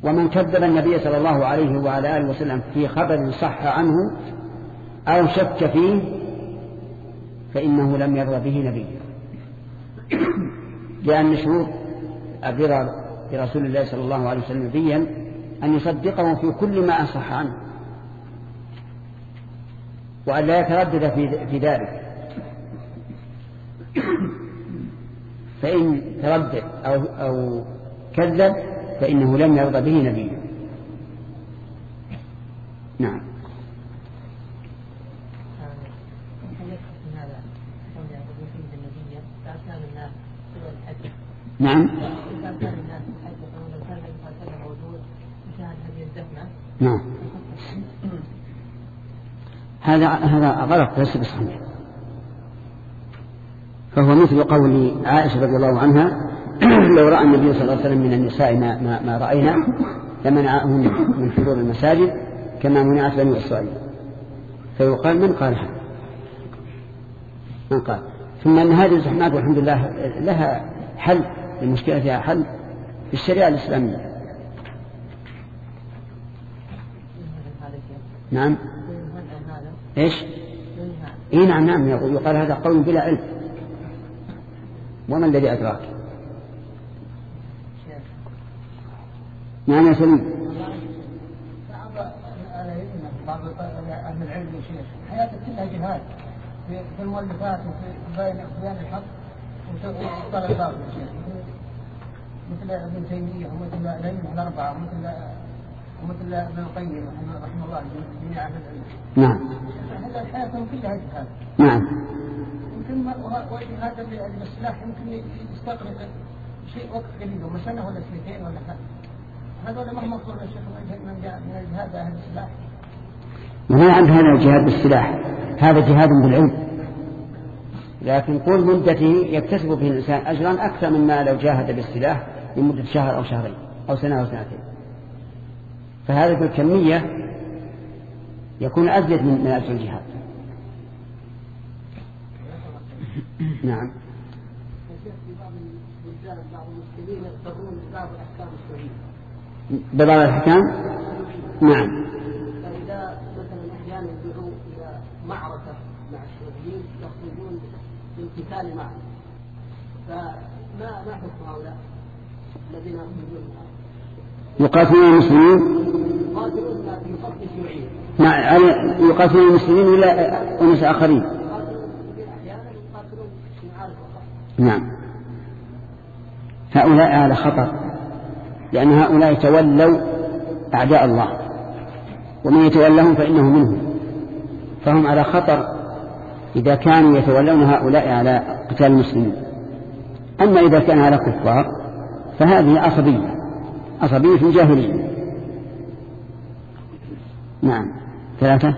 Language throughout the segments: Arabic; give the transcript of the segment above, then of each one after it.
ومن كذب النبي صلى الله عليه وعلى آله وسلم في خبر صح عنه أو شك فيه فإنه لم يرضى به نبيه، لأن شروط الرضا برسول الله صلى الله عليه وسلم نبيا أن يصدقه في كل ما أصح عنه وأن لا يتردد في ذلك. فإن تردد أو كذب فإنه لم يرضى به نبيه. نعم. نعم. نعم. هذا غلط ليس بصحيح، فهو مثل قول عائشة رضي الله عنها لو رأى النبي صلى الله عليه وسلم من النساء ما رأينا لمنعهن من حضور المساجد كما منعت بني إسرائيل. فيقال من قال هذا؟ من قال؟ ثم أن هذه الزحمات والحمد لله لها حل، المشكلة فيها حل في الشريعة الإسلامية. نعم. إيش؟ إيه نعم نعم، يقال هذا قول بلا علم. وما الذي أدراك؟ نعم يا سليم. بعض أهل العلم يا شيخ حياتك كلها جهاد في المؤلفات وفي بيان الحق وطلب الباطل يا شيخ، مثل ابن تيمية ومثل الأئمة الأربعة ومثل ابن القيم رحمه الله جميع أهل العلم. نعم. هذا حياتهم كلها جهاد. نعم. يمكن هذا السلاح يمكن يستغرق شيء وقت قليل ولا سنة ولا سنتين ولا حاجة. هذا ما مقصود يا شيخ من الجهاد أهل السلاح. وما عند هذا الجهاد بالسلاح، هذا جهاد بالعلم، لكن طول مدته يكتسب به الإنسان أجرا أكثر مما لو جاهد بالسلاح لمدة شهر أو شهرين أو سنة أو سنتين. فهذا بالكمية يكون أزيد من أجر الجهاد. نعم. ببعض الأحكام. نعم. فإذا مثلا أحيانا يدعو إلى معركة مع الشيوعيين يخرجون للقتال معهم، فما حكم هؤلاء الذين يخرجون يقاتلون المسلمين؟ يقاتلون في صف الشيوعيين. نعم. يقاتلون المسلمين ولا أناس آخرين؟ أحيانا يقاتلون في معارك أخرى. نعم. هؤلاء على خطر، لأن هؤلاء تولوا أعداء الله، ومن يتولهم فإنه منهم، فهم على خطر إذا كانوا يتولون هؤلاء على قتال المسلمين. أما إذا كان على كفار فهذه عصبية في الجاهلية. نعم. 3.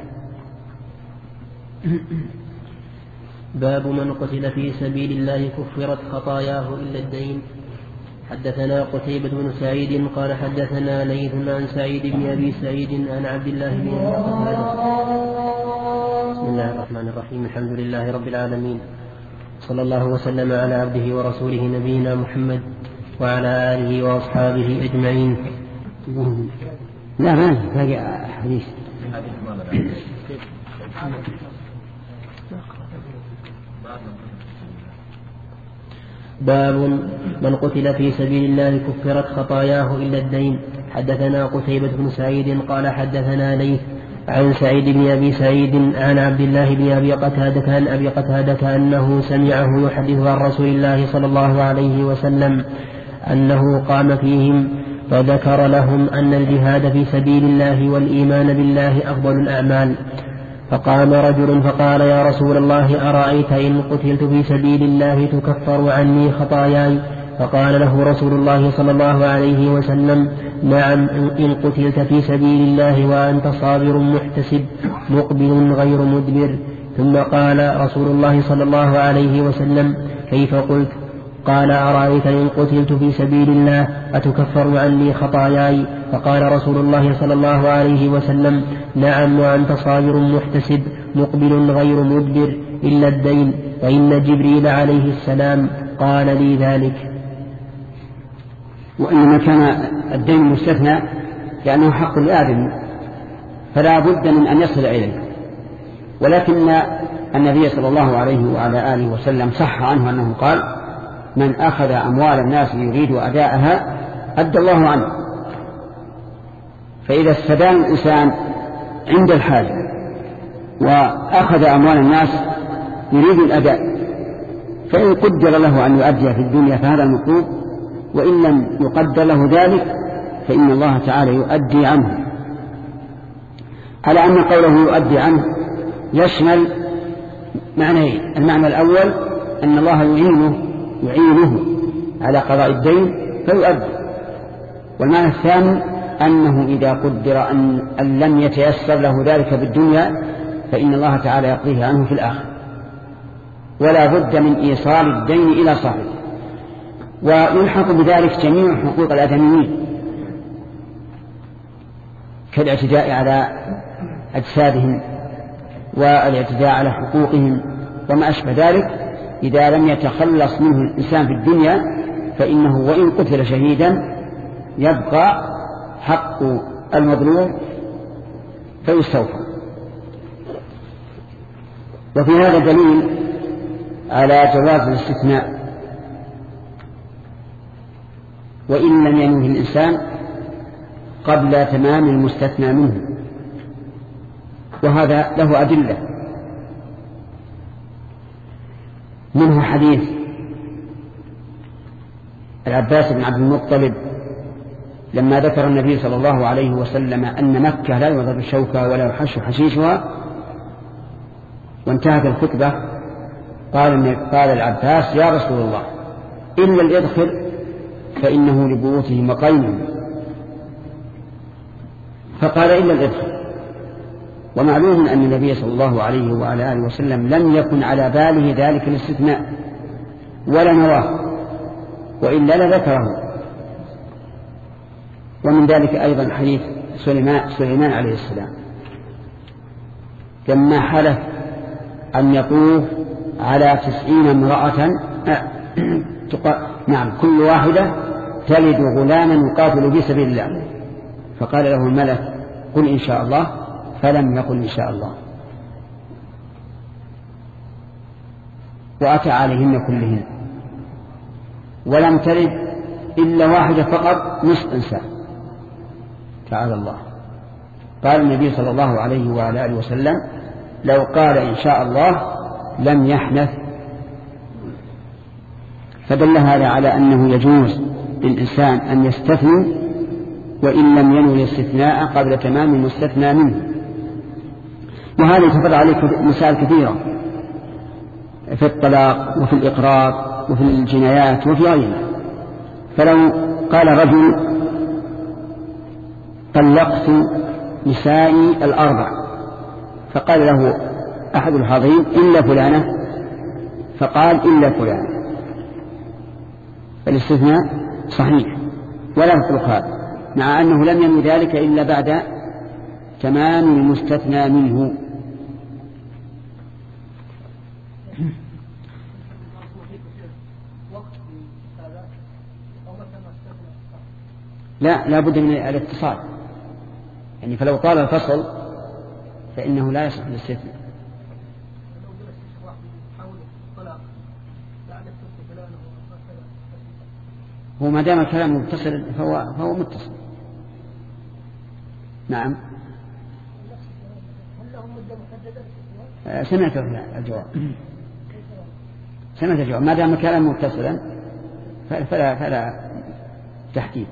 باب من قتل في سبيل الله كفرت خطاياه إلا الدين. حدثنا قتيبة بن سعيد قال حدثنا ليث عن سعيد بن أبي سعيد عن عبد الله بن أبي قتادة. بسم الله الرحمن الرحيم. الحمد لله رب العالمين، صلى الله وسلم على عبده ورسوله نبينا محمد وعلى آله وأصحابه أجمعين. لا ما هذا حديث. باب من قتل في سبيل الله كفرت خطاياه إلا الدين. حدثنا قتيبة بن سعيد قال حدثنا ليث عن سعيد بن أبي سعيد عن عبد الله بن أبي قتادة عن أبي قتادة أنه سمعه يحدث عن رسول الله صلى الله عليه وسلم أنه قام فيهم فذكر لهم أن الجهاد في سبيل الله والإيمان بالله أفضل الأعمال. فقام رجل فقال يا رسول الله أرأيت إن قتلت في سبيل الله تكفر عني خطاياي؟ فقال له رسول الله صلى الله عليه وسلم نعم إن قتلت في سبيل الله وأنت صابر محتسب مقبل غير مدبر. ثم قال رسول الله صلى الله عليه وسلم كيف قلت؟ قال أرأيت إن قتلت في سبيل الله أتكفر عني خطاياي؟ فقال رسول الله صلى الله عليه وسلم نعم وأنت صابر محتسب مقبل غير مدبر إلا الدين، فإن جبريل عليه السلام قال لي ذلك. وإنما كان الدين مستثنى لأنه حق لآدم فلا بد من أن يصل إليه. ولكن النبي صلى الله عليه وعلى آله وسلم صح عنه أنه قال: من أخذ أموال الناس يريد أداءها أدى الله عنه. فإذا استدان الإنسان عند الحاجة وأخذ أموال الناس يريد الأداء، فإن قدر له أن يؤدي في الدنيا فهذا المطلوب، وإن لم يقدر له ذلك فإن الله تعالى يؤدي عنه. على أن قوله يؤدي عنه يشمل معنيين: المعنى الأول أن الله يعينه على قضاء الدين فيؤدي، والمعنى الثاني أنه إذا قدر أن لم يتيسر له ذلك في الدنيا فإن الله تعالى يقضيه عنه في الآخرة، ولا بد من إيصال الدين إلى صاحبه. ويلحق بذلك جميع حقوق الآدميين كالاعتداء على أجسادهم والاعتداء على حقوقهم وما أشبه ذلك. إذا لم يتخلص منه الإنسان في الدنيا فإنه وإن قتل شهيدا يبقى حق المظلوم فيستوفى. وفي هذا دليل على جواز الاستثناء وإن لم ينوه الإنسان قبل تمام المستثنى منه، وهذا له أدلة. منه حديث العباس بن عبد المطلب لما ذكر النبي صلى الله عليه وسلم أن مكة لا يضرب الشوكة ولا يحش حشيشها وانتهت الخطبة، قال العباس: يا رسول الله إلا الإذخر فإنه لبيوتهم وقيمهم. فقال: إلا الإذخر. ومعلوم أن النبي صلى الله عليه وعلى آله وسلم لم يكن على باله ذلك الاستثناء ولا نواه، وإلا لذكره. ومن ذلك أيضا حديث سليمان عليه السلام لما حلف أن يطوف على 90 امرأة كل واحدة تلد غلاما يقاتل في سبيل الله، فقال له الملك: قل إن شاء الله، فلم يقل إن شاء الله، وأتى عليهن كلهن، ولم تلد إلا واحدة فقط نصف إنسان. تعالى الله. قال النبي صلى الله عليه وعلى آله وسلم: لو قال إن شاء الله لم يحنث. فدل هذا على أنه يجوز للإنسان أن يستثني وإن لم ينوي الاستثناء قبل تمام المستثنى منه. وهذا يتفرع عليه مسائل كثيرة في الطلاق وفي الإقرار وفي الجنايات وفي غيرها. فلو قال رجل: طلقت نسائي الأربع، فقال له أحد الحاضرين: إلا فلانة، فقال: إلا فلانة، الاستثناء صحيح ولا يطلق هذا، مع أنه لم ينوي ذلك إلا بعد تمام المستثنى منه. لا بد من الاتصال، يعني فلو طال الفصل فإنه لا يصح الاستثناء. هو ما دام الكلام متصل فهو متصل. نعم. سمعت الجواب. ما دام الكلام متصلا فلا تحديد.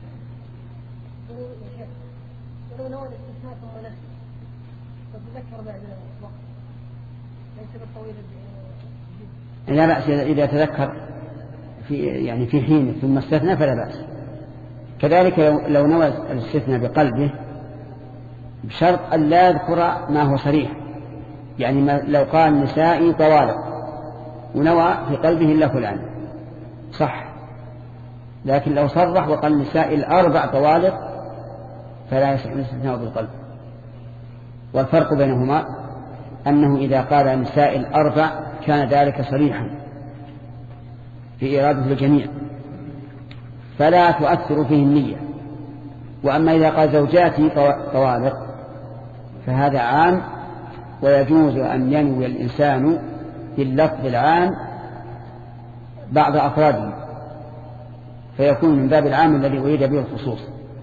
لا بأس إذا تذكر في حين ثم استثنى فلا بأس. كذلك لو نوى الاستثناء بقلبه بشرط أن لا يذكر ما هو صريح، يعني لو قال نسائي طوالق ونوى في قلبه إلا فلان صح، لكن لو صرح وقال نسائي الأربع طوالق فلا يصح الاستثناء بالقلب. والفرق بينهما أنه إذا قال نساء الأربع كان ذلك صريحا في إرادة الجميع، فلا تؤثر فيه النية. وأما إذا قال زوجاتي طوالق فهذا عام، ويجوز أن ينوي الإنسان باللفظ العام بعض أفراده، فيكون من باب العام الذي أريد به الخصوص.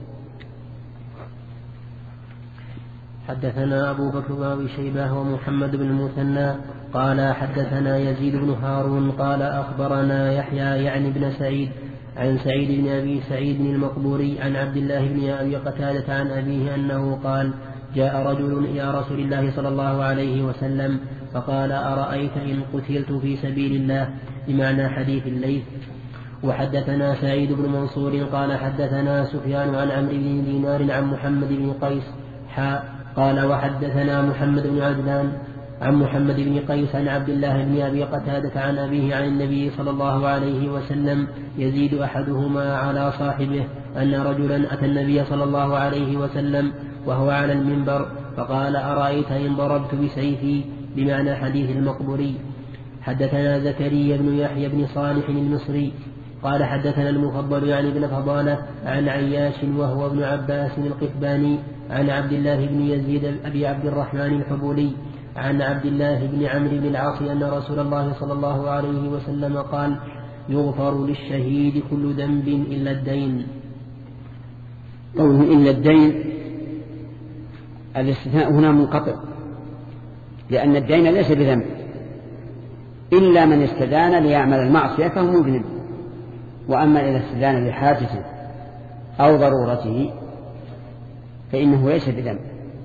حدثنا أبو بكر بن أبي شيبة ومحمد بن المثنى قال حدثنا يزيد بن هارون قال أخبرنا يحيى يعني بن سعيد عن سعيد بن أبي سعيد المقبوري عن عبد الله بن أبي قتادة عن أبيه أنه قال جاء رجل إلى رسول الله صلى الله عليه وسلم فقال أرأيت إن قتلت في سبيل الله، بمعنى حديث الليث. وحدثنا سعيد بن منصور قال حدثنا سفيان عن عمرو بن دينار عن محمد بن قيس قال وحدثنا محمد بن عجلان عن محمد بن قيس عن عبد الله بن أبي قتادة عن أبيه عن النبي صلى الله عليه وسلم يزيد أحدهما على صاحبه أن رجلا أتى النبي صلى الله عليه وسلم وهو على المنبر فقال أرأيت إن ضربت بسيفي، بمعنى حديث المقبوري. حدثنا زكريا بن يحيى بن صالح المصري قال حدثنا المفضل يعني بن فضالة عن عياش وهو ابن عباس القثباني عن عبد الله بن يزيد أبي عبد الرحمن الحبولي عن عبد الله بن عمرو بن العاص أن رسول الله صلى الله عليه وسلم قال يغفر للشهيد كل ذنب إلا الدين. قوله إلا الدين الاستثناء هنا منقطع، لأن الدين ليس بذنب إلا من استدان ليعمل المعصية فهو مذنب. وأما إذا استدان لحاجته أو ضرورته فإنه ليس بذنب.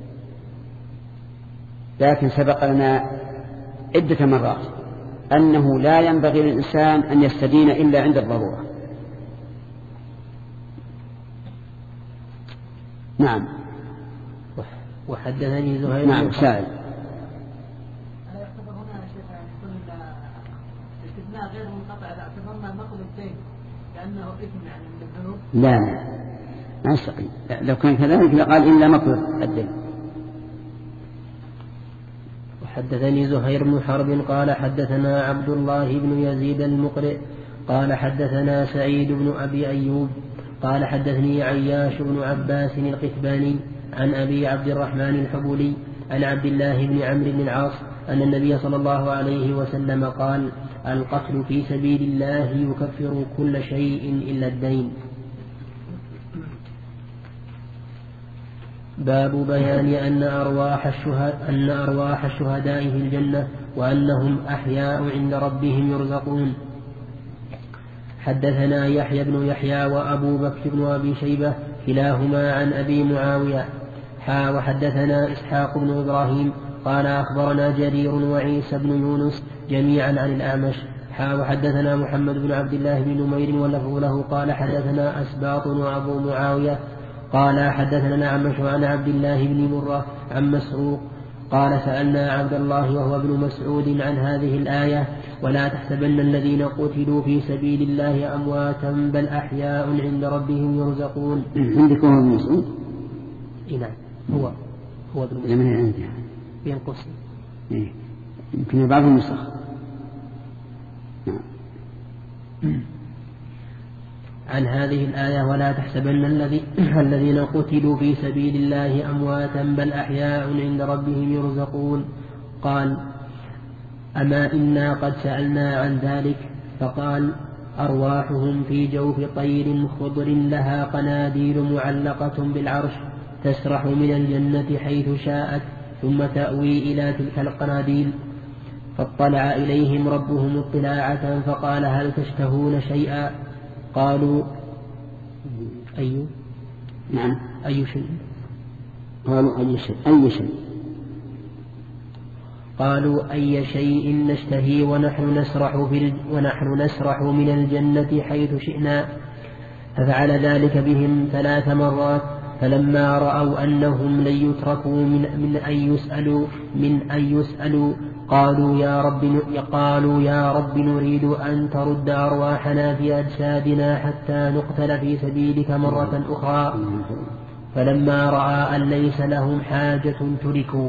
لكن سبق لنا عدة مرات أنه لا ينبغي للإنسان أن يستدين إلا عند الضرورة. نعم. وحدثني زهير نعم سائل. أنا يعتبر هنا يا شيخ يعني كل الاستثناء غير منقطع، اعتبرنا نقل الدين لأنه إثم يعني من الذنوب. لا ما يستقيم، لو كان كذلك لقال إلا مقل الدين. وحدثني زهير بن حرب قال حدثنا عبد الله بن يزيد المقرئ قال حدثنا سعيد بن أبي أيوب قال حدثني عياش بن عباس القثباني عن أبي عبد الرحمن الحبولي عن عبد الله بن عمرو بن العاص أن النبي صلى الله عليه وسلم قال القتل في سبيل الله يكفر كل شيء إلا الدين. باب بيان أن أرواح الشهداء في الجنة وأنهم أحياء عند ربهم يرزقون. حدثنا يحيى بن يحيى وأبو بكر بن أبي شيبة كلاهما عن أبي معاوية وحدثنا إسحاق بن إبراهيم قال أخبرنا جرير وعيسى بن يونس جميعا عن الأعمش وحدثنا محمد بن عبد الله بن نمير ولفظ له قال حدثنا أسباط وأبو معاوية قال حدثنا الأعمش عن عبد الله بن مرة عن مسروق قال سألنا عبد الله وهو ابن مسعود عن هذه الآية ولا تحسبن الذين قتلوا في سبيل الله أمواتا بل أحياء عند ربهم يرزقون. عندكم ابن مسعود؟ نعم هو ابن مسعود ينقص يمكن بعض النسخ. عن هذه الآية ولا تحسبن الذين قتلوا في سبيل الله أمواتا بل أحياء عند ربهم يرزقون. قال أما إنا قد سألنا عن ذلك فقال أرواحهم في جوف طير خضر لها قناديل معلقة بالعرش تسرح من الجنة حيث شاءت ثم تأوي إلى تلك القناديل. فاطلع إليهم ربهم اطلاعة فقال هل تشتهون شيئا؟ قالوا أي شيء؟ قالوا أي شيء قالوا أي شيء نشتهي ونحن نسرح من الجنة حيث شئنا. ففعل ذلك بهم 3 مرات فلما رأوا أنهم لن يتركوا من أن يسألوا قالوا يا رب نريد أن ترد أرواحنا في أجسادنا حتى نقتل في سبيلك مرة أخرى. فلما رأى أن ليس لهم حاجة تركوا.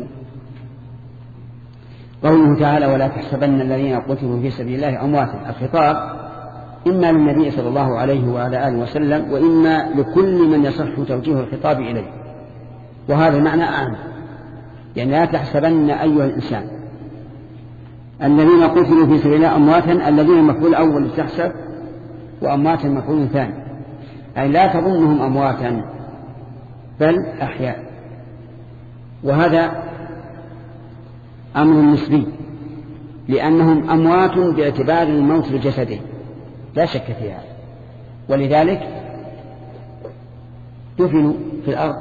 قوله تعالى ولا تحسبن الذين قتلوا في سبيل الله أمواتا، الخطاب إما للنبي صلى الله عليه وعلى آله وسلم، وإما لكل من يصح توجيه الخطاب إليه، وهذا المعنى أعم. يعني لا تحسبن أيها الإنسان الذين قتلوا في سبيل الله أمواتا، الذين المفعول الأول تحسب، وأمواتا المفعول الثاني، أي لا تظنهم أمواتا بل أحياء. وهذا أمر نسبي، لأنهم أموات باعتبار الموت لجسده لا شك في هذا، ولذلك دفنوا في الأرض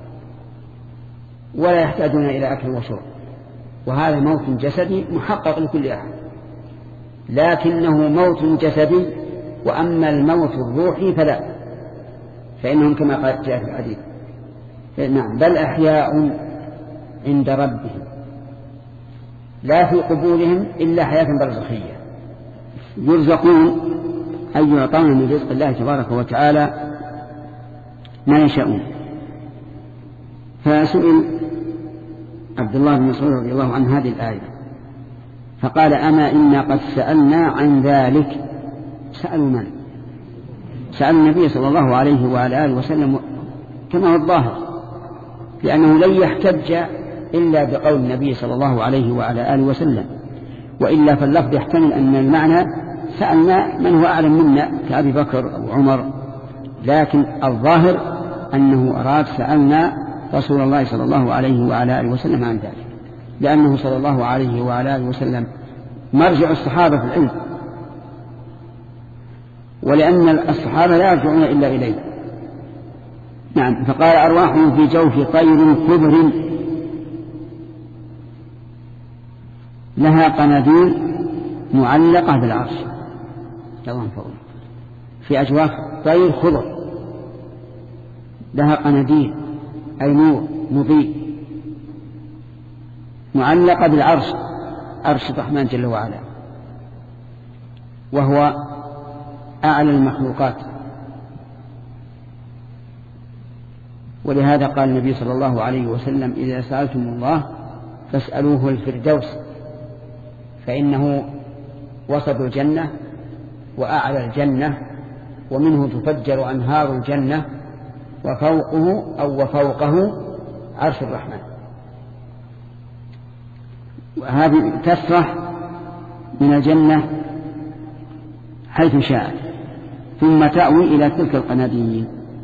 ولا يحتاجون إلى أكل وشرب، وهذا موت جسدي محقق لكل أحد، لكنه موت جسدي. وأما الموت الروحي فلا، فإنهم كما قال جاء في الحديث نعم بل أحياء عند ربهم لا في قبورهم إلا حياة برزخية يرزقون أي يعطون من رزق الله تبارك وتعالى ما يشاءون. فسئل عبد الله بن مسعود رضي الله عنه هذه الآية فقال أما إنا قد سألنا عن ذلك. سألوا من؟ سألوا النبي صلى الله عليه وعلى آله وسلم كما هو الظاهر، لأنه لن يحتج إلا بقول النبي صلى الله عليه وعلى آله وسلم، وإلا فاللفظ يحتمل أن المعنى سألنا من هو أعلم منا كأبي بكر أو عمر، لكن الظاهر أنه أراد سألنا رسول الله صلى الله عليه وعلى آله وسلم عن ذلك، لأنه صلى الله عليه وعلى آله وسلم مرجع الصحابة في العلم، ولأن الصحابة لا يرجعون إلا إليه. نعم. فقال أرواحهم في جوف طير خضر لها قناديل معلقة بالعرش. في أجواف طير خضر لها قناديل أي نور مضيء معلقة بالعرش، عرش الرحمن جل وعلا، وهو أعلى المخلوقات. ولهذا قال النبي صلى الله عليه وسلم إذا سألتم الله فاسألوه الفردوس، فإنه وسط الجنة وأعلى الجنة، ومنه تفجر أنهار الجنة، وفوقه أو وفوقه عرش الرحمن. وهذه تسرح من الجنة حيث شاءت ثم تأوي إلى تلك القناديل.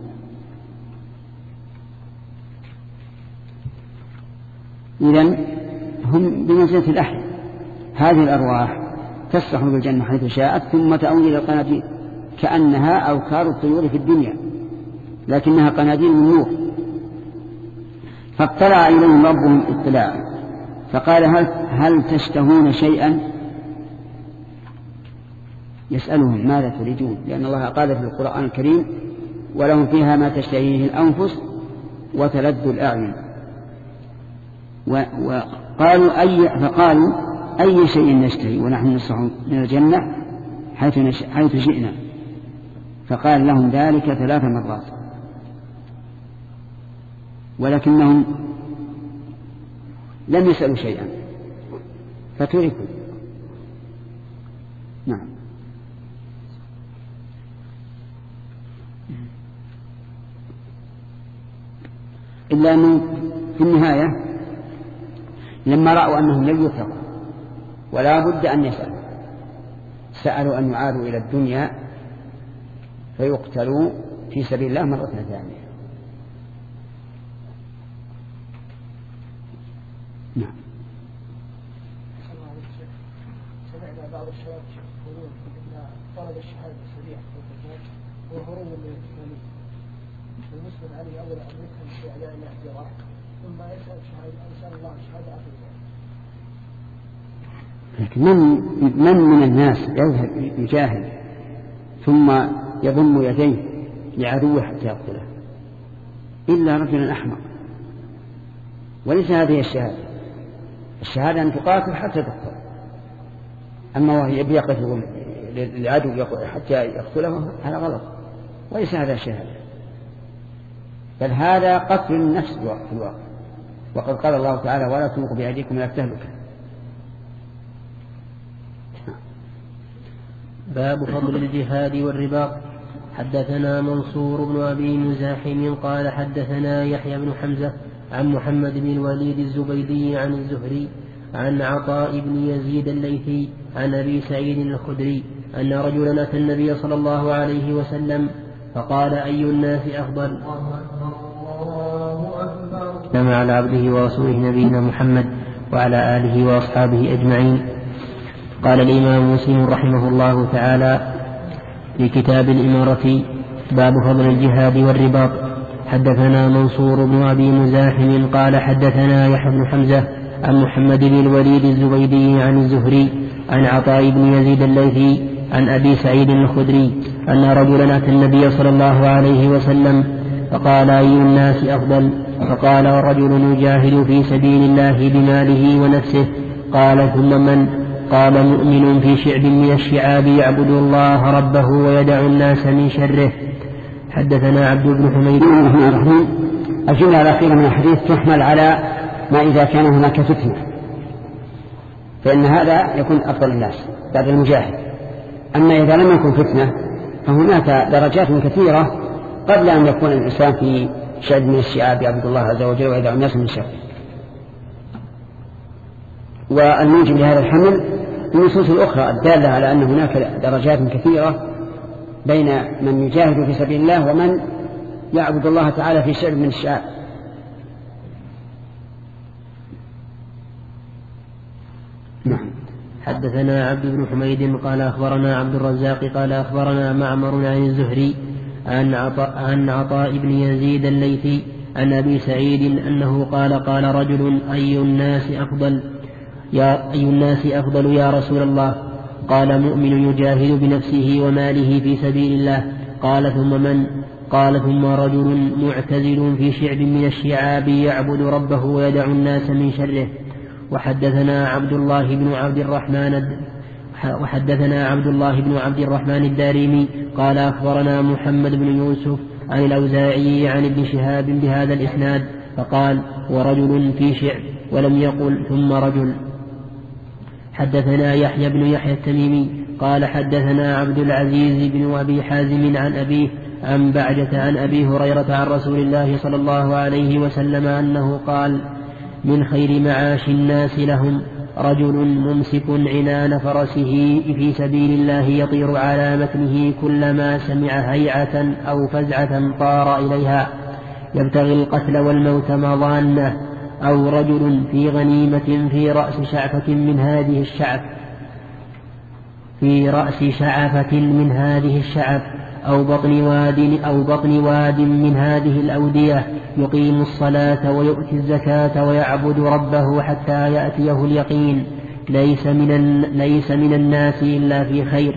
إذن هم بمنزلة الأحياء، هذه الأرواح تسرح بالجنة حيث شاءت ثم تأوي إلى القناديل كأنها أوكار الطيور في الدنيا، لكنها قناديل من نور. فاطلع إليهم ربهم اطلاعا فقال هل تشتهون شيئا؟ يسألهم ماذا تريدون، لأن الله قال في القرآن الكريم ولهم فيها ما تشتهيه الأنفس وتلذ الأعين. فقالوا أي شيء نشتهي ونحن نصح من الجنة حيث شئنا. فقال لهم ذلك 3 مرات، ولكنهم لم يسألوا شيئا فتركوا. نعم. إلا أنه في النهاية لما رأوا أنهم لم يتقوا ولا بد أن يسألوا، سألوا أن يعادوا إلى الدنيا فيقتلوا في سبيل الله مرة ثانية. نعم. سمعنا بعض الشباب يقولون إن طلب الشهادة سريع هو هروب من الإسلامية، المسلم عليه أولا أن يفهم في أعداء الله جراح ثم يسأل الله الشهادة آخر ذلك. لكن من الناس يذهب يجاهد ثم يضم يديه لعدوه حتى يقتله إلا رجل أحمق؟ وليس هذه الشهادة أن تقاتل حتى تقتل، أما وهي يقف للعدو حتى يقتله هذا غلط، وليس هذا الشهادة، بل هذا قتل النفس في الواقع. وقد قال الله تعالى ولا تلقوا بأيديكم إلى التهلكة. باب فضل الجهاد والرباط. حدثنا منصور بن أبي مزاحم قال حدثنا يحيى بن حمزة عن محمد بن الوليد الزبيدي عن الزهري عن عطاء بن يزيد الليثي عن أبي سعيد الخدري أن رجلا أتى النبي صلى الله عليه وسلم فقال أي الناس أفضل؟ نعم على عبده ورسوله نبينا محمد وعلى آله وأصحابه أجمعين. قال الإمام مسلم رحمه الله تعالى في كتاب الإمارة باب فضل الجهاد والرباط. حدثنا منصور بن أبي مزاحم قال حدثنا يحيى بن حمزة عن محمد بن الوليد الزبيدي عن الزهري عن عطاء بن يزيد الليثي عن أبي سعيد الخدري أن رجلا أتى النبي صلى الله عليه وسلم فقال أي الناس أفضل؟ فقال رجل يجاهد في سبيل الله بماله ونفسه. قال ثم من؟ قال مؤمن في شعب من الشعاب يعبد الله ربه ويدع الناس من شره. حدثنا عبد بن حميد. الجملة الأخيرة من الحديث تحمل على ما إذا كان هناك فتنة فإن هذا يكون أفضل الناس بعد المجاهد. أما إذا لم يكن فتنة فهناك درجات كثيرة قبل أن يكون الإنسان في شعب من الشعاب يعبد الله عز وجل ويدع الناس من شره. والموجب لهذا الحمل النصوص الأخرى الدالة على أن هناك درجات كثيرة بين من يجاهد في سبيل الله ومن يعبد الله تعالى في شعب من الشعاب. نعم. حدثنا عبد بن حميد قال أخبرنا عبد الرزاق قال أخبرنا معمر عن الزهري عن عطاء بن يزيد الليثي عن أبي سعيد أنه قال رجل أي الناس أفضل يا رسول الله؟ قال مؤمن يجاهد بنفسه وماله في سبيل الله. قال ثم من؟ قال ثم رجل معتزل في شعب من الشعاب يعبد ربه ويدع الناس من شره. وحدثنا عبد الله بن عبد الرحمن الدارمي قال أخبرنا محمد بن يوسف عن الأوزاعي عن ابن شهاب بهذا الإسناد فقال ورجل في شعب ولم يقل ثم رجل. حدثنا يحيى بن يحيى التميمي قال حدثنا عبد العزيز بن أبي حازم عن أبيه عن بعجة عن أبي هريرة عن رسول الله صلى الله عليه وسلم أنه قال من خير معاش الناس لهم رجل ممسك عنان فرسه في سبيل الله يطير على متنه كلما سمع هيعة أو فزعة طار إليها يبتغي القتل والموت مظانه. أو رجل في غنيمة في رأس شعفة من هذه الشعف أو بطن واد من هذه الأودية يقيم الصلاة ويؤتي الزكاة ويعبد ربه حتى يأتيه اليقين ليس من الناس إلا في خير.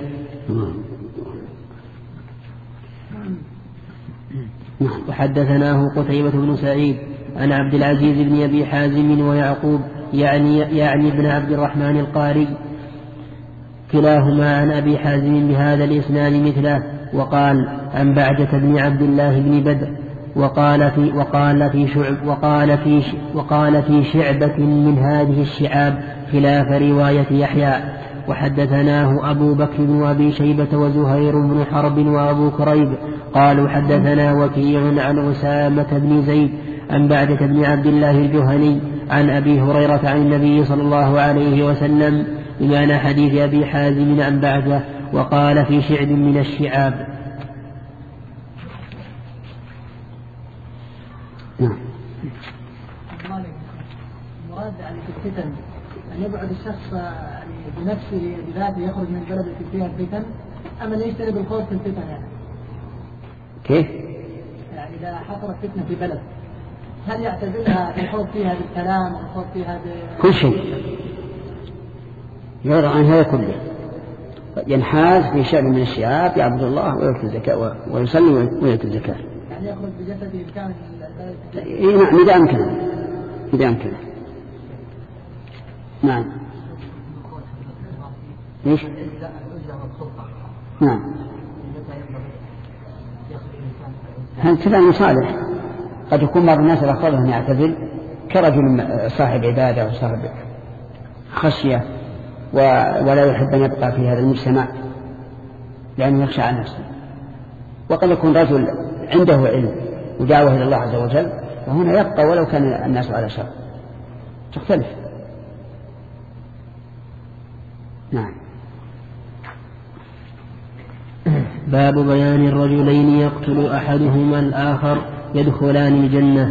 وحدثناه قتيبة بن سعيد عن عبد العزيز بن أبي حازم ويعقوب يعني ابن عبد الرحمن القاري كلاهما عن أبي حازم بهذا الإسناد مثله. وقال عن بعجة بن عبد الله بن بدر وقال في شعبة من هذه الشعاب خلاف رواية يحيى. وحدثناه أبو بكر بن أبي شيبة وزهير بن حرب وأبو كريب قالوا حدثنا وكيع عن أسامة بن زيد عن بعجة بن عبد الله الجهني عن أبي هريرة عن النبي صلى الله عليه وسلم بمعنى حديث أبي حازم عن بعجة وقال في شعب من الشعاب. المراد يعني في الفتن أن يبعد الشخص يعني بنفسه بذاته يخرج من البلد التي فيها الفتن أم أن يجتنب الخوف في الفتن يعني؟ كيف؟ يعني إذا حصلت فتنة في بلد هل يعتزلها الخوف فيها بالكلام والخوف فيها كل شيء يرى عن هذا كله ينحاز في شعب من الشعاب يعبد الله ويؤتي الزكاة ويصلي ويؤتي الزكاة يعني يخرج بجسده الكامل البلد إذا أمكن نعم. ليش؟ نعم. هل تبع مصالح قد يكون بعض الناس الأفضل أن يعتزل كرجل صاحب عبادة وصاحب خشية ولا يحب أن يبقى في هذا المجتمع لأنه يخشى على نفسه. وقد يكون رجل عنده علم ودعوه إلى الله عز وجل وهنا يبقى ولو كان الناس على شر، تختلف. نعم. باب بيان الرجلين يقتل أحدهما الآخر يدخلان الجنة.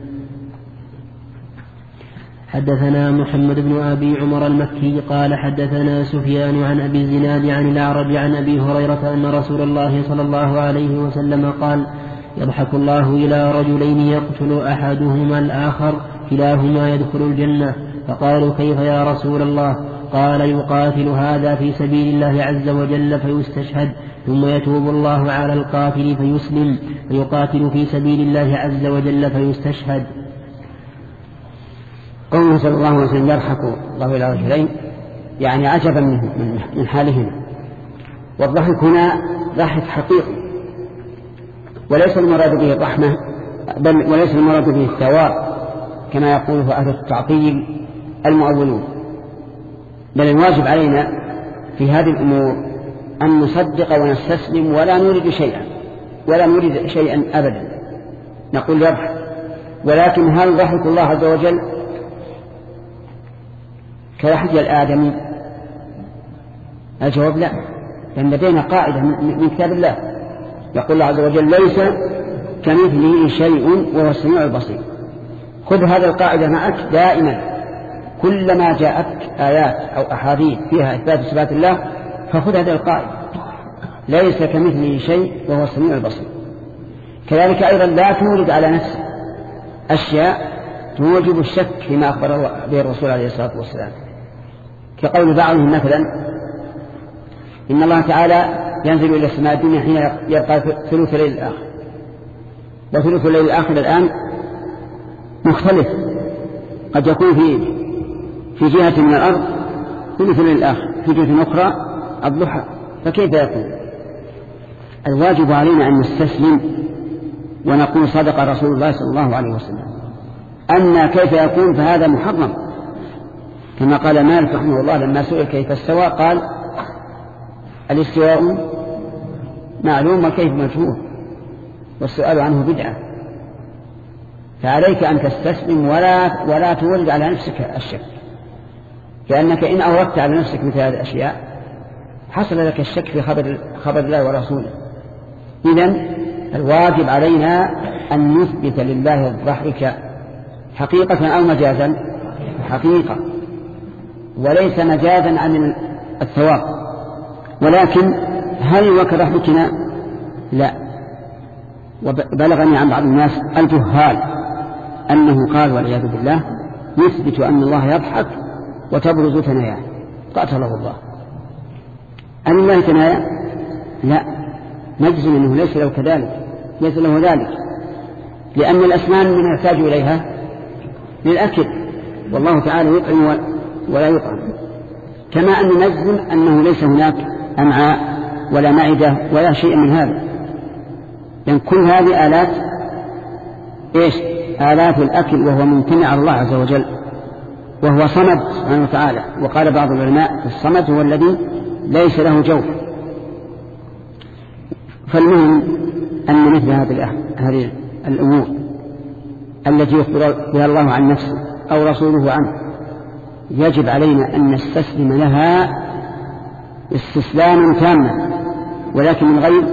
حدثنا محمد بن أبي عمر المكي قال حدثنا سفيان عن أبي الزناد عن الأعرج عن أبي هريرة أن رسول الله صلى الله عليه وسلم قال يضحك الله إلى رجلين يقتل أحدهما الآخر كلاهما يدخل الجنة. فقالوا كيف يا رسول الله؟ قال يقاتل هذا في سبيل الله عز وجل فيستشهد ثم يتوب الله على القاتل فيسلم فيقاتل في سبيل الله عز وجل فيستشهد. قوله صلى الله عليه وسلم يضحك الله إلى رجلين يعني عجبا من حالهما، والضحك هنا ضحك حقيقي وليس المراد به الرحمة بل وليس المراد به الثواب كما يقوله أهل التعطيل المؤولون، بل الواجب علينا في هذه الأمور أن نصدق ونستسلم ولا نريد شيئا أبدا، نقول يضحك. ولكن هل ضحك الله عز وجل كضحك الآدمي؟ الجواب لا، لأن لدينا قاعدة من كتاب الله يقول الله عز وجل ليس كمثله شيء وهو السميع البصير. خذ هذا القاعدة معك دائما، كلما جاءتك آيات أو أحاديث فيها إثبات صفات الله فخذ هذه القاعدة ليس كمثله شيء وهو السميع البصير. كذلك أيضا لا تورد على نفسك أشياء توجب الشك فيما أخبر به الرسول عليه الصلاة والسلام، كقول بعضهم مثلا إن الله تعالى ينزل إلى السماء الدنيا حين يبقى ثلث الليل الآخر، وثلث الليل الآخر الآن مختلف، قد يكون في جهة من الأرض ثلث الليل الآخر، في جهة أخرى الضحى، فكيف يكون؟ الواجب علينا أن نستسلم ونقول صدق رسول الله صلى الله عليه وسلم. أما كيف يكون فهذا محرم، كما قال مالك رحمه الله لما سئل كيف استوى قال الاستواء معلوم والكيف مجهول والسؤال عنه بدعة. فعليك أن تستسلم ولا تولد على نفسك الشك، لأنك إن أوردت على نفسك مثل هذه الأشياء حصل لك الشك في خبر الله ورسوله. إذن الواجب علينا أن نثبت لله الضحك حقيقة أو مجازا، حقيقة وليس مجازا عن الثواب. ولكن هل وكضحكنا؟ لا. وبلغني عن بعض الناس الجهال أنه قال والعياذ بالله يثبت أن الله يضحك وتبرز ثناياه، قاتله الله. أن الله ثنايا؟ لا، نجزم أنه ليس له كذلك، ليس له ذلك، لأن الأسنان من يحتاج إليها للأكل، والله تعالى يطعم ولا يطعم. كما أن نجزم أنه ليس هناك أمعاء ولا معدة ولا شيء من هذا، لأن كل هذه آلات آلات الأكل، وهو ممتنع على الله عز وجل، وهو صمد سبحانه وتعالى. وقال بعض العلماء الصمد هو الذي ليس له جوف. فالمهم أن مثل هذه الأمور التي يخبر بها الله عن نفسه أو رسوله عنه يجب علينا أن نستسلم لها استسلاما تاما، ولكن من غير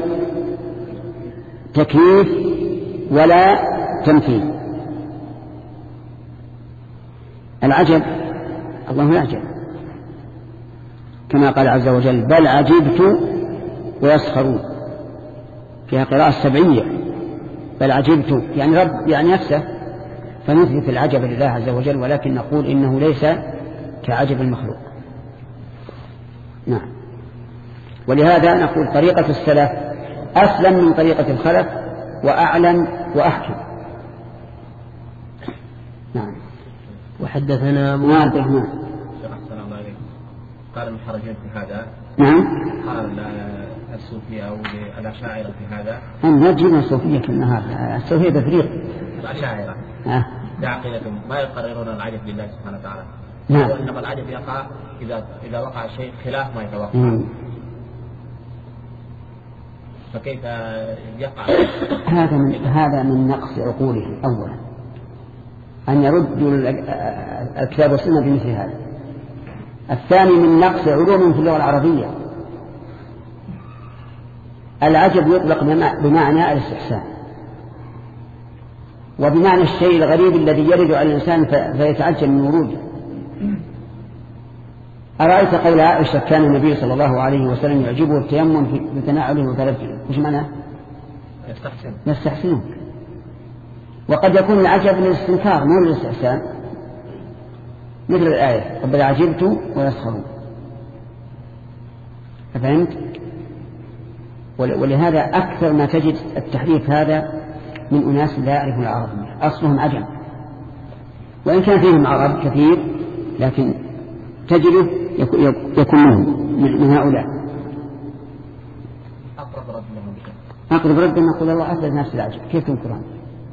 تكييف ولا تمثيل. العجب الله يعجب، كما قال عز وجل بل عجبت ويسخرون، فيها قراءة السبعية بل عجبت يعني رب يعني نفسه، فنثبت العجب لله عز وجل، ولكن نقول إنه ليس كعجب المخلوق. نعم. ولهذا نقول طريقة السلف أسلم من طريقة الخلف وأعلم وأحكم. نعم. وحدثنا أبو نعم. السلام عليكم. قال من حرجين في هذا. نعم. قال الصوفية أو الأشاعرة في هذا. ما تجينا الصوفية في النهار، الصوفية تفريق. الأشاعرة. بعقيدتهم ما يقررون العجب لله سبحانه وتعالى. نعم. وإنما العجب يقع إذا وقع شيء خلاف ما يتوقع. فكيف يقع؟ هذا من نقص عقوله أولا، أن يردوا الكتاب والسنة بمثل هذا. الثاني من نقص علوم في اللغة العربية. العجب يطلق بمعنى الاستحسان، وبمعنى الشيء الغريب الذي يرد على الإنسان فيتعجب من وروده. أرأيت قول عائشة كان النبي صلى الله عليه وسلم يعجبه التيمم في تناوله وترجله، وش معناه؟ يستحسنه. وقد يكون العجب للاستنكار مو للاستحسان، مثل الآية قد عجبت ويسخرون. فهمت؟ ولهذا أكثر ما تجد التحريف هذا من أناس لا يعرفون العربية، أصلهم عجم، وإن كان فيهم عرب كثير لكن تجده يكون من هؤلاء. أقرب رد ما قل الله أثبت نفس العجب، كيف تنكران؟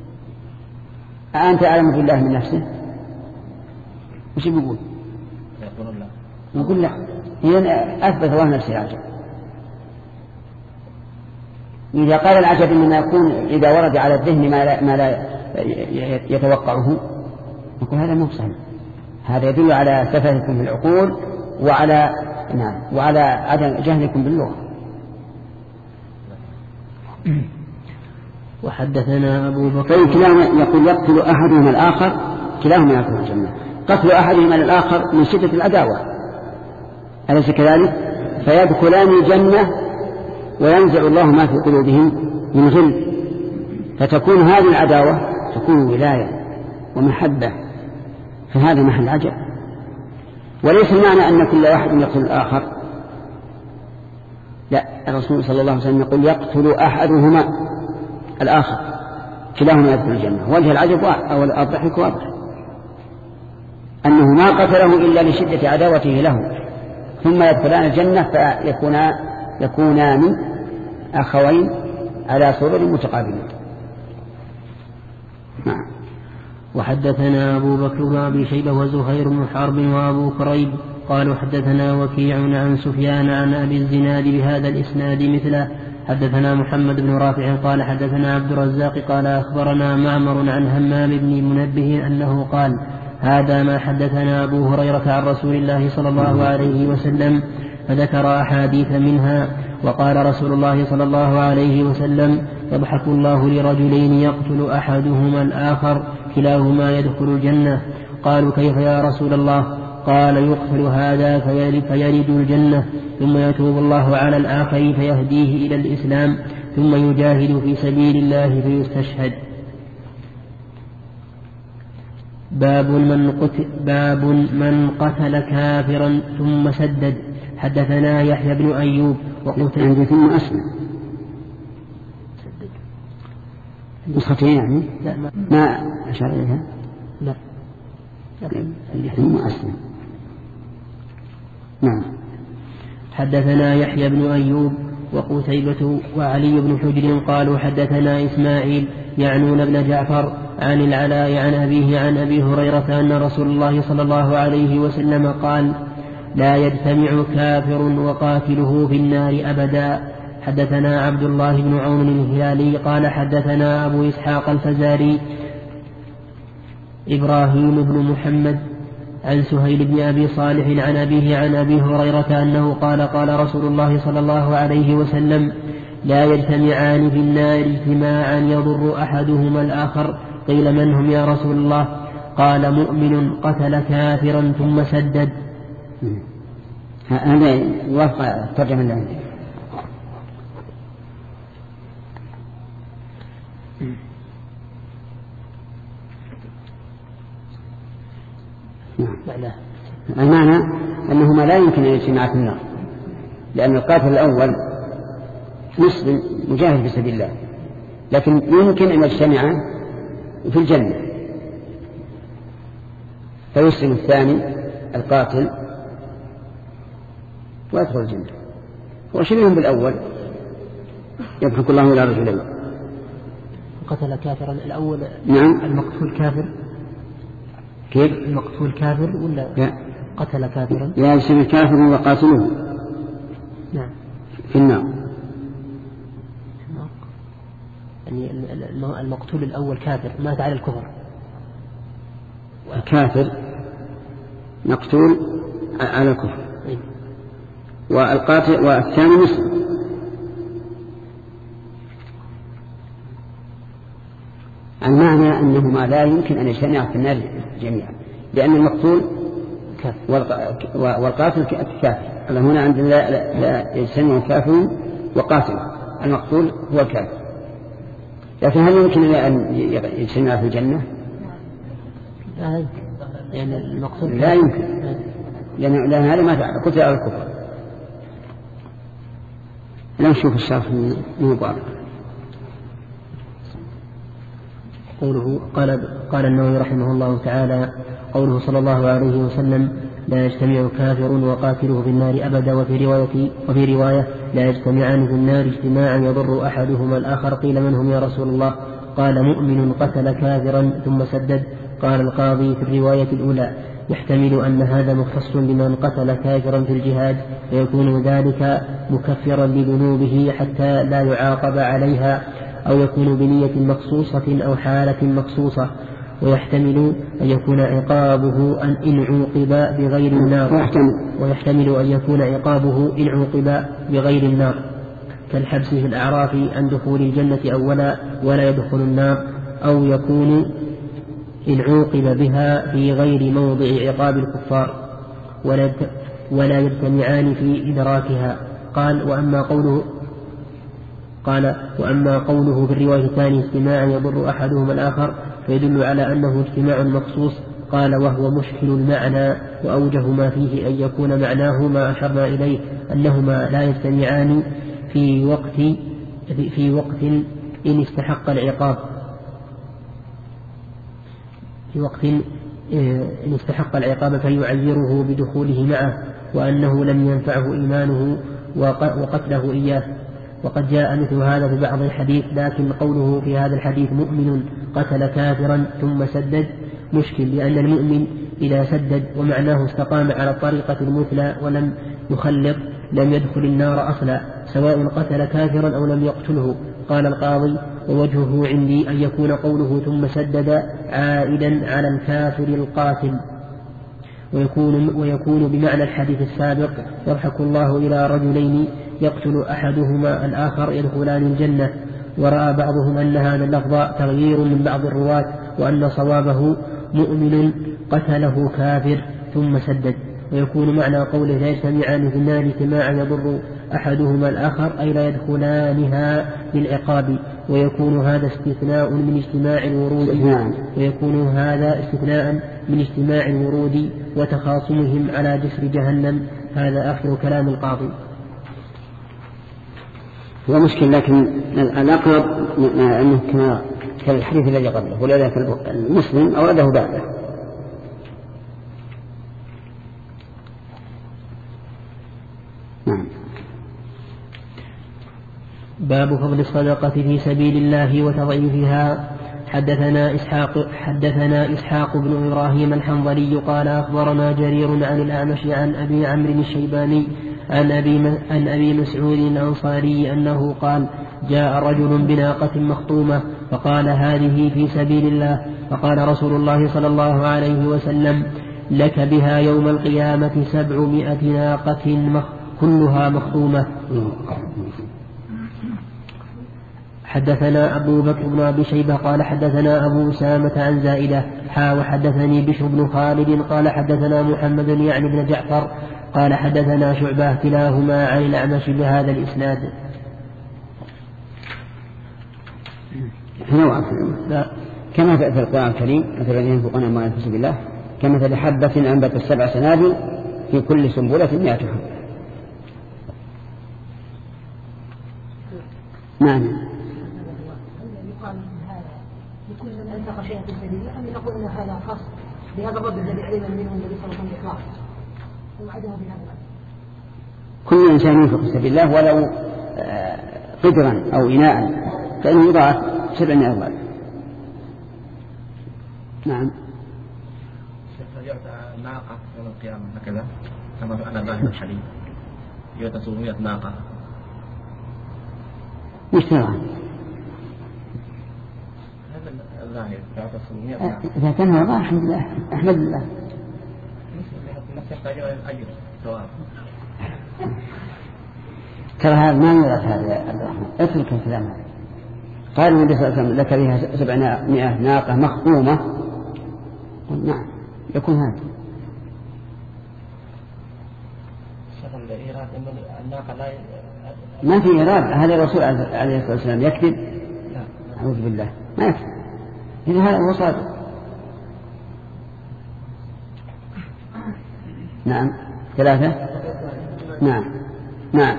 أنت أعلم بالله من نفسه؟ وش بيقول؟ يقول لا، إذن أثبت الله نفس العجب. إذا قال العجب إنما يكون إذا ورد على الذهن ما لا يتوقعه، نقول هذا مو صحيح، هذا يدل على سفهكم في العقول وعلى عدم جهلكم باللغة. وحدثنا أبو بكر طيب كلاهما يقول يقتل أحدهما الآخر، كلاهما يدخل الجنة. قتل أحدهما الآخر من شدة العداوة، أليس كذلك؟ فيدخلان الجنة وينزع الله ما في قلوبهم من غل، فتكون هذه العداوة تكون ولاية ومحبة، فهذا محل عجب. وليس المعنى أن كل واحد يقتل الآخر، لا، الرسول صلى الله عليه وسلم يقول يقتل أحدهما الآخر كلاهما يدخل الجنة. وجه العجب أو الضحك واضح، أنه ما قتله إلا لشدة عداوته له، ثم يدخلان الجنة فيكونان أخوين على سرر متقابلين. نعم. وحدثنا أبو بكر بن أبي شيبة وزهير بن حرب وأبو كريب قالوا حدثنا وكيع عن سفيان عن أبي الزناد بهذا الإسناد مثله. حدثنا محمد بن رافع قال حدثنا عبد الرزاق قال أخبرنا معمر عن همام بن منبه أنه قال هذا ما حدثنا أبو هريرة عن رسول الله صلى الله عليه وسلم، فذكر أحاديث منها. وقال رسول الله صلى الله عليه وسلم يضحك الله لرجلين يقتل أحدهما الآخر كلاهما يدخل الجنة. قالوا كيف يا رسول الله؟ قال يقتل هذا فيلد الجنة، ثم يتوب الله على الآخر فيهديه إلى الإسلام، ثم يجاهد في سبيل الله فيستشهد. باب من قتل كافرا ثم سدد. حدثنا يحيى بن أيوب عندي ثم أسلم نسختين يعني لا ما أشار إليها لا ثم أسلم. نعم. حدثنا يحيى بن أيوب وقتيبة وعلي بن حجر قالوا حدثنا إسماعيل يعنون بن جعفر عن العلاء عن أبيه عن أبي هريرة أن رسول الله صلى الله عليه وسلم قال لا يجتمع كافر وقاتله في النار أبدا. حدثنا عبد الله بن عون الهلالي قال حدثنا أبو إسحاق الفزاري إبراهيم بن محمد عن سهيل بن أبي صالح عن أبيه عن أبي هريرة أنه قال قال رسول الله صلى الله عليه وسلم لا يجتمعان في النار اجتماعا يضر أحدهما الآخر. قيل من هم يا رسول الله؟ قال مؤمن قتل كافرا ثم سدد. هذا يوافق الترجمة اللي عندي. المعنى أنهما لا يمكن أن يجتمعا في النار، لأن القاتل الأول مسلم مجاهد في سبيل الله، لكن يمكن أن يجتمعا في الجنة، فيسلم الثاني القاتل ويدخل الجنة. وشبههم بالأول يضحك الله إلى رجلين. قتل كافرا الأول. نعم. المقتول كافر. كيف؟ المقتول كافر ولا لا. قتل كافرا؟ لا يجتمع كافر وقاتله نعم في النار. المقتول الأول كافر مات على الكفر. الكافر مقتول على الكفر والقاتل والثاني مسلم. المعنى أنهما لا يمكن أن يجتمعا في النار جميعا، لأن المقتول والقاتل كافر. هنا عندنا لا يجتمع كافر وقاتل، المقتول هو الكافر. لكن هل يمكن أن يجتمع في الجنة؟ يعني المقتول لا يمكن، لأن هذا ما قتل على الكفر. لا نشوف الشرح من مبارك. قوله قال النووي رحمه الله تعالى: قوله صلى الله عليه وسلم: لا يجتمع كافر وقاتله في النار أبدا. وفي رواية: لا يجتمعان في النار اجتماعا يضر أحدهما الآخر. قيل: من هم يا رسول الله؟ قال: مؤمن قتل كافرا ثم سدد. قال القاضي في الرواية الأولى: يحتمل أن هذا مختص بمن قتل كافرا في الجهاد، فيكون ذلك مكفرا لذنوبه حتى لا يعاقب عليها، أو يكون بنية مخصوصة أو حالة مخصوصة. ويحتمل أن يكون عقابه إن عوقب بغير النار، ويحتمل أن يكون عقابه إن عوقب بغير النار، كالحبس في الأعراف عن دخول الجنة أولا ولا يدخل النار، أو يكون إن عوقب بها في غير موضع عقاب الكفار ولا يجتمعان في إدراكها. قال: وأما قوله في الرواية الثانية: اجتماعا يضر أحدهما الآخر، فيدل على أنه اجتماع مخصوص. قال: وهو مشكل المعنى، وأوجه ما فيه أن يكون معناه ما أشرنا إليه، أنهما لا يجتمعان في وقت إن استحق العقاب، فيعيره بدخوله معه، وأنه لم ينفعه إيمانه وقتله إياه. وقد جاء مثل هذا في بعض الحديث، لكن قوله في هذا الحديث: مؤمن قتل كافرا ثم سدد مشكل، لأن المؤمن إذا سدد ومعناه استقام على الطريقة المثلى ولم يخلط لم يدخل النار أصلا، سواء قتل كافرا أو لم يقتله. قال القاضي: ووجهه عندي أن يكون قوله ثم سدد عائدا على الكافر القاتل، ويكون بمعنى الحديث السابق: يضحك الله إلى رجلين يقتل أحدهما الآخر يدخلان الجنة. ورأى بعضهم أن هذا اللفظ تغيير من بعض الرواة، وأن صوابه: مؤمن قتله كافر ثم سدد. ويكون معنى قوله: لا يجتمعان في النار اجتماعا يضر أحدهما الآخر، أي لا يدخلانها للعقاب. ويكون هذا استثناء من اجتماع الورود وتخاصمهم على جسر جهنم. هذا آخر كلام القاضي. هو مشكل، لكن الأقرب أنه كما كالحديث الذي قبله، ولذلك المسلم أورده بعده. باب فضل الصدقة في سبيل الله وتضعيفها. حدثنا إسحاق بن إبراهيم الحنظلي قال: أخبرنا جرير عن الأعمش عن أبي عمرو الشيباني عن أبي مسعود الأنصاري أنه قال: جاء رجل بناقة مخطومة فقال: هذه في سبيل الله. فقال رسول الله صلى الله عليه وسلم: لك بها يوم القيامة 700 ناقة كلها مخطومة. حدثنا أبو بكر بن أبي شيبة قال: حدثنا أبو أسامة عن زائدة وحدثني بشر بن خالد قال: حدثنا محمد يعني بن جعفر قال: حدثنا شعبة كلاهما عن الأعمش بهذا الإسناد. كما في القرآن الكريم: مثل الذين ينفقون أموالهم في سبيل الله كمثل حبة أنبتت 7 سنابل في كل سنبلة 100 حبة. نعم. يقال هذا لكل من أنفق شيئا في سبيل الله، أم نقول أن هذا خاص بهذا الرجل الذي علم منه النبي صلى الله عليه وسلم الإخلاص ووعده بهذا؟ كل إنسان ينفق في سبيل الله ولو قدرا أو إناء فإنه يضاعف 700 أضعاف. نعم. ناقة يوم القيامة هكذا كما في أنا ظاهر الحديث يؤتى 700 ناقة. مشترى ناهية 3700 ناقة. إذا كان هو الله الحمد لله أحمد الله. الناس يحتاج إلى الأجر ثواب. ترى هذا ما يراد هذا يا عبد الرحمن، اترك الكلام هذا. قال النبي صلى الله عليه وسلم لك فيها 700 ناقة مخطومة، قل نعم يكون هذا. ما في إيراد، هذا الرسول عليه الصلاة والسلام يكذب؟ أعوذ بالله ما يكذب، إذا هذا هو صادق. نعم 3. نعم نعم.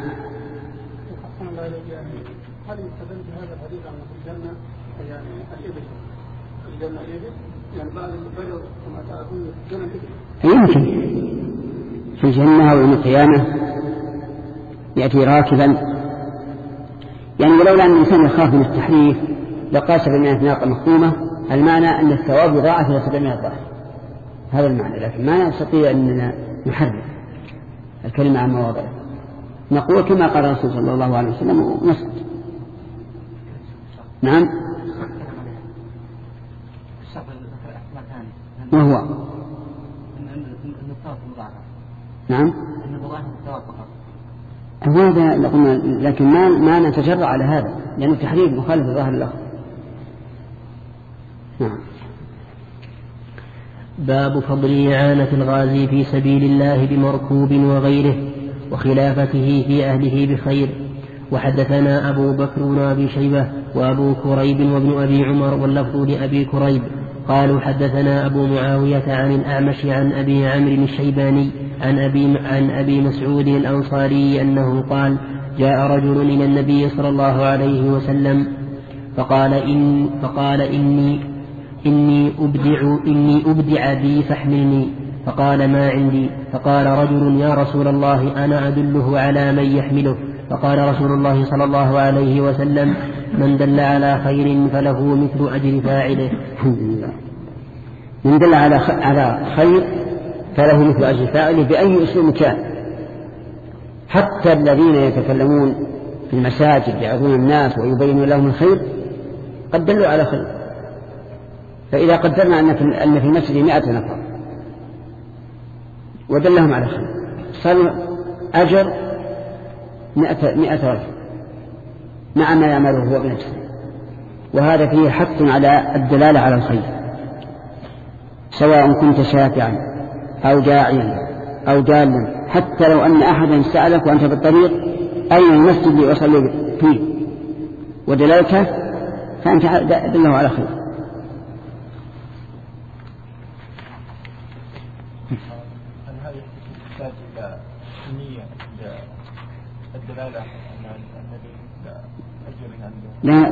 هل يستدل بهذا الحديث عن الجنة يعني الإبل؟ الجنة إبل يعني بعد الفجر كما تعرفون الجنة إبل. يمكن في الجنة ويوم القيامة يأتي راكبا، يعني ولولا أن الإنسان يخاف من التحريف لقال 700 ناقة مخطومة، المعنى أن الثواب يضاعف إلى 700 ضعف، هذا المعنى. لكن ما نستطيع أن نحرف الكلمة عن مواضعه، نقول كما قال الرسول صلى الله عليه وسلم ونسكت. نعم. ما هو؟ نعم. هذا قلنا، لكن ما نتجرأ على هذا لأنه تحريف مخالف لظاهر الأخر. نعم. باب فضل إعانة الغازي في سبيل الله بمركوب وغيره وخلافته في أهله بخير. وحدثنا أبو بكر بن أبي شيبة وأبو كريب وابن أبي عمر واللفظ لأبي كريب قالوا حدثنا أبو معاوية عن الأعمش عن أبي عمرو الشيباني عن أبي مسعود الأنصاري أنه قال جاء رجل إلى النبي صلى الله عليه وسلم فقال إني أبدع بي فاحملني. فقال ما عندي. فقال رجل يا رسول الله أنا أدله على من يحمله. فقال رسول الله صلى الله عليه وسلم من دل على خير فله مثل أجر فاعله. الحمد لله. من دل على خير فله مثل أجر فاعله بأي اسم كان. حتى الذين يتكلمون في المساجد يعظون الناس ويبينون لهم الخير قد دلوا على خير. فإذا قدرنا أن في المسجد 100 نفر ودلهم على خير صار أجر 100 رجل مع ما يعمله هو بنفسه، وهذا فيه حث على الدلالة على الخير، سواء كنت شافعا أو داعيا أو دالا. حتى لو أن أحدا سألك وأنت بالطريق أين المسجد اللي أصلي فيه ودلالته فأنت دله على خير. لا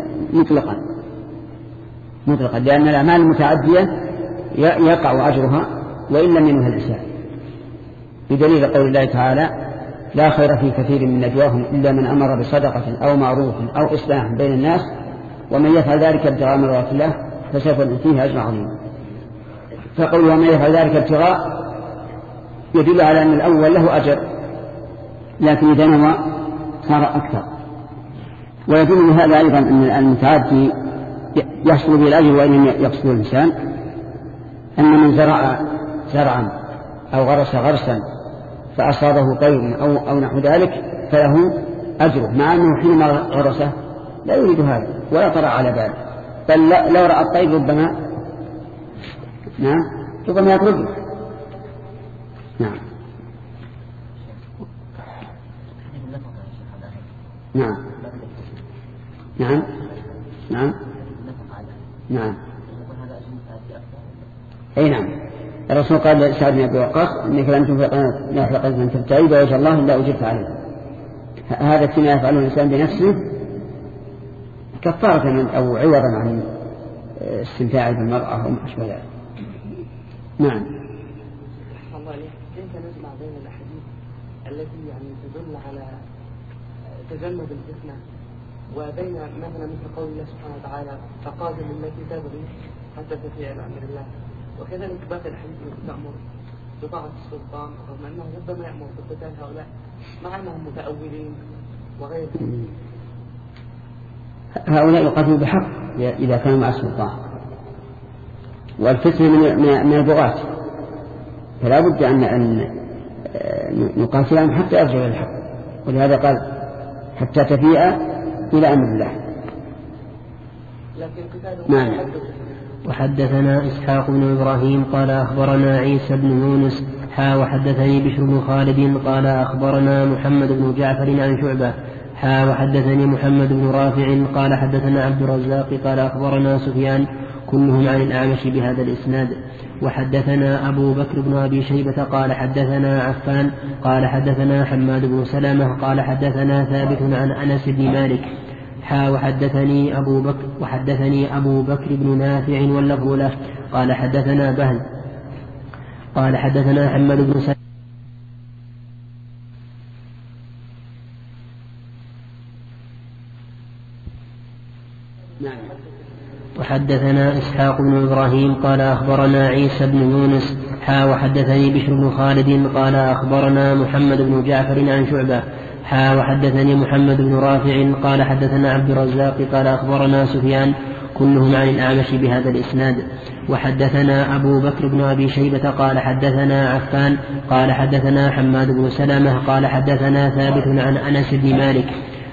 مطلقا لأن الأعمال المتعدية يقع أجرها وإن لم ينه الإنسان، بدليل قول الله تعالى لا خير في كثير من نجواهم إلا من أمر بصدقة أو معروف أو إصلاح بين الناس ومن يفعل ذلك ابتغاء مرضات الله فسوف نؤتيه أجرا عظيما. فقول ومن يفعل ذلك ابتغاء يدل على أن الأول له أجر، لكن إذا نوى صار أكثر. ويدل هذا أيضا أن المتعدي يحصل به الأجر وإن لم يقصد الإنسان، أن من زرع زرعا أو غرس غرسا فأصابه طير أو نحو ذلك فله أجره، مع أنه حينما غرسه لا يريد هذا ولا طرأ على باله، بل لو رأى الطير ربما يطرده. نعم نعم نعم نعم نعم أي نعم. الرسول قال لسعد بن أبي وقاص إنك لن تنفق نافقة من تبتعي بوجه الله إلا أجرت عليه. هذا فيما يفعله الإنسان بنفسه كفارة أو عوضا عن استمتاع بالمرأة أو ما أشبه ذلك. نعم. الله عليك، كيف نجمع بين الأحاديث التي يعني تدل على تجنب الفتنة وبين مثلا مثل قول الله سبحانه وتعالى فقاتل التي تبغي حتى تفيء إلى أمر الله، وكذلك باقي الحديث التي تأمر بطاعة السلطان رغم أنه ربما يأمر بقتال هؤلاء مع أنهم متأولين وغيرهم. هؤلاء يقاتلوا بحق إذا كانوا مع السلطان، والفتنة من البغاة، فلا بد أن نقاتلهم حتى يرجعوا إلى الحق، ولهذا قال حتى تفيء إلى أمر الله. نعم. وحدثنا إسحاق بن إبراهيم قال أخبرنا عيسى بن يونس وحدثني بشر بن خالد قال أخبرنا محمد بن جعفر عن شعبة وحدثني محمد بن رافع قال حدثنا عبد الرزاق قال أخبرنا سفيان كلهم عن الأعمش بهذا الإسناد. وحدثنا أبو بكر بن أبي شيبة قال حدثنا عفان قال حدثنا حماد بن سلمة قال حدثنا ثابت عن أنس بن مالك وحدثني أبو بكر بن نافع واللفظ له قال حدثنا بهز قال حدثنا حماد بن سلمة وحدثنا إسحاق بن إبراهيم قال أخبرنا عيسى بن يونس وحدثني بشر بن خالد قال أخبرنا محمد بن جعفر عن شعبة وحدثني محمد بن رافع قال حدثنا عبد الرزاق قال أخبرنا سفيان كلهم عن الأعمش بهذا الإسناد. وحدثنا أبو بكر بن أبي شيبة قال حدثنا عفان قال حدثنا حماد بن سلمة قال حدثنا ثابت عن أنس بن مالك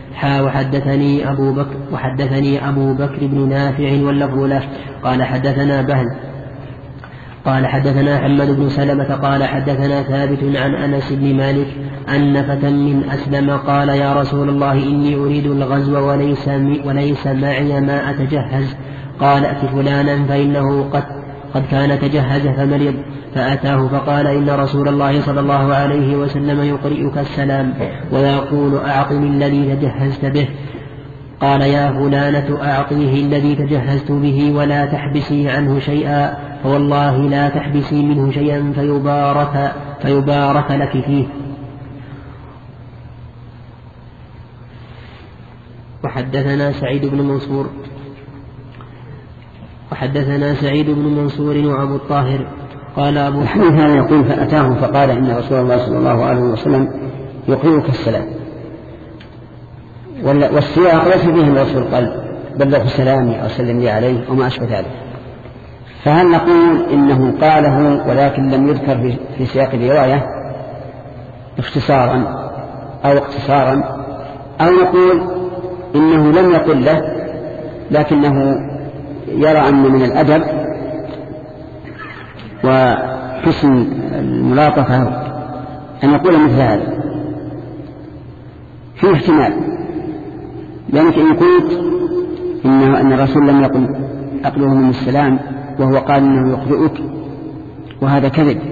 وحدثني أبو بكر بن نافع واللفظ له قال حدثنا بهز قال حدثنا حماد بن سلمة قال حدثنا ثابت عن أنس بن مالك أن فتى من أسلم قال يا رسول الله إني أريد الغزو وليس معي ما أتجهز قال أت فلانا فإنه قد كان تجهز فمرض فأتاه فقال إن رسول الله صلى الله عليه وسلم يقرئك السلام ويقول أعطني الذي تجهزت به. قال يا فلانة أعطيه الذي تجهزت به ولا تحبسي عنه شيئا فوالله لا تحبسي منه شيئا فيبارك لك فيه. وحدثنا سعيد بن منصور وأبو الطاهر قال أبو الحديث هذا يقول فأتاه فقال إن رسول الله صلى الله عليه وسلم يقرئك السلام، والسياق ليس فيه الوصف القلب بلغ سلامي أو سلم لي عليه وما أشبه ذلك. فهل نقول إنه قاله ولكن لم يذكر في سياق الرواية اختصارا أو اقتصارا، أو نقول إنه لم يقل له لكنه يرى أن من الأدب وحسن الملاطفة أن يقول مثل هذا؟ في احتمال، لأنك إن قلت أن الرسول لم يقل أقله من السلام وهو قال إنه يقرئك وهذا كذب،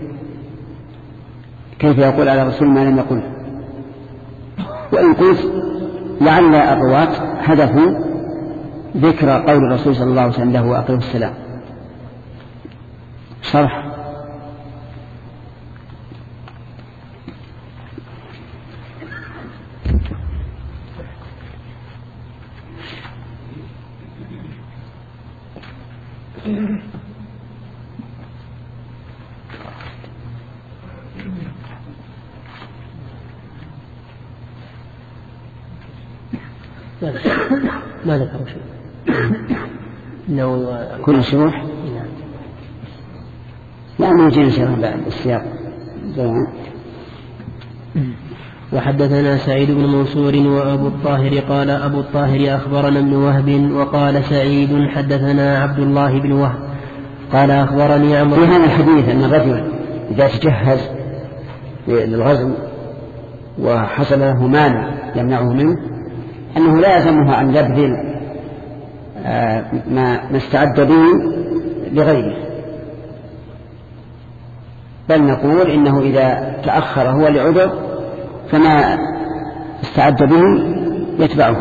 كيف يقول على الرسول ما لم يقل؟ وإن قلت لعل الرواة هدفوا ذكر قول الرسول صلى الله عليه وسلم له أقله السلام. شرح ما ذكروا شيء كل شروح لا موجين شرح بعد السياق. وحدثنا سعيد بن منصور وأبو الطاهر قال أبو الطاهر أخبرنا ابن وهب وقال سعيد حدثنا عبد الله بن وهب قال أخبرني عمرو. في هذا الحديث أن الرجل إذا تجهز للغزو وحصل له مال يمنعه منه أنه لا يلزمه أن يبذل ما استعد به لغيره، بل نقول إنه إذا تأخر هو لعذر فما استعد به يتبعه.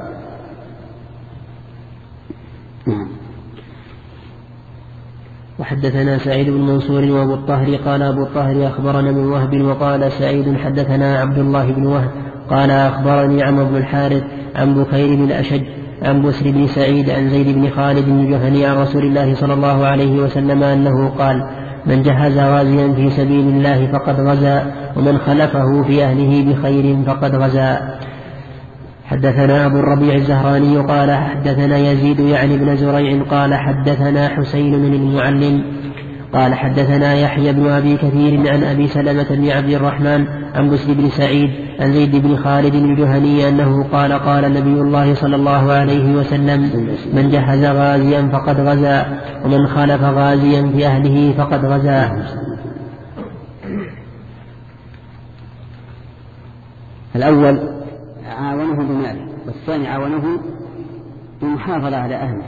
وحدثنا سعيد بن منصور وأبو الطاهر قال أبو الطاهر أخبرنا من وهب وقال سعيد حدثنا عبد الله بن وهب قال أخبرني عمرو بن الحارث عن بكير بن الأشج عن بسر بن سعيد عن زيد بن خالد الجهني عن رسول الله صلى الله عليه وسلم أنه قال من جهز غازيا في سبيل الله فقد غزا ومن خلفه في أهله بخير فقد غزا. حدثنا أبو الربيع الزهراني قال حدثنا يزيد يعني بن زريع قال حدثنا حسين بن المعلم قال حدثنا يحيى بن أبي كثير عن أبي سلمة بن عبد الرحمن عن بسر بن سعيد عن زيد بن خالد الجهني أنه قال قال نبي الله صلى الله عليه وسلم من جهز غازيا فقد غزا ومن خالف غازيا في أهله فقد غزا. الأول عاونه بماله والثاني عاونه بمحافظة على أهله.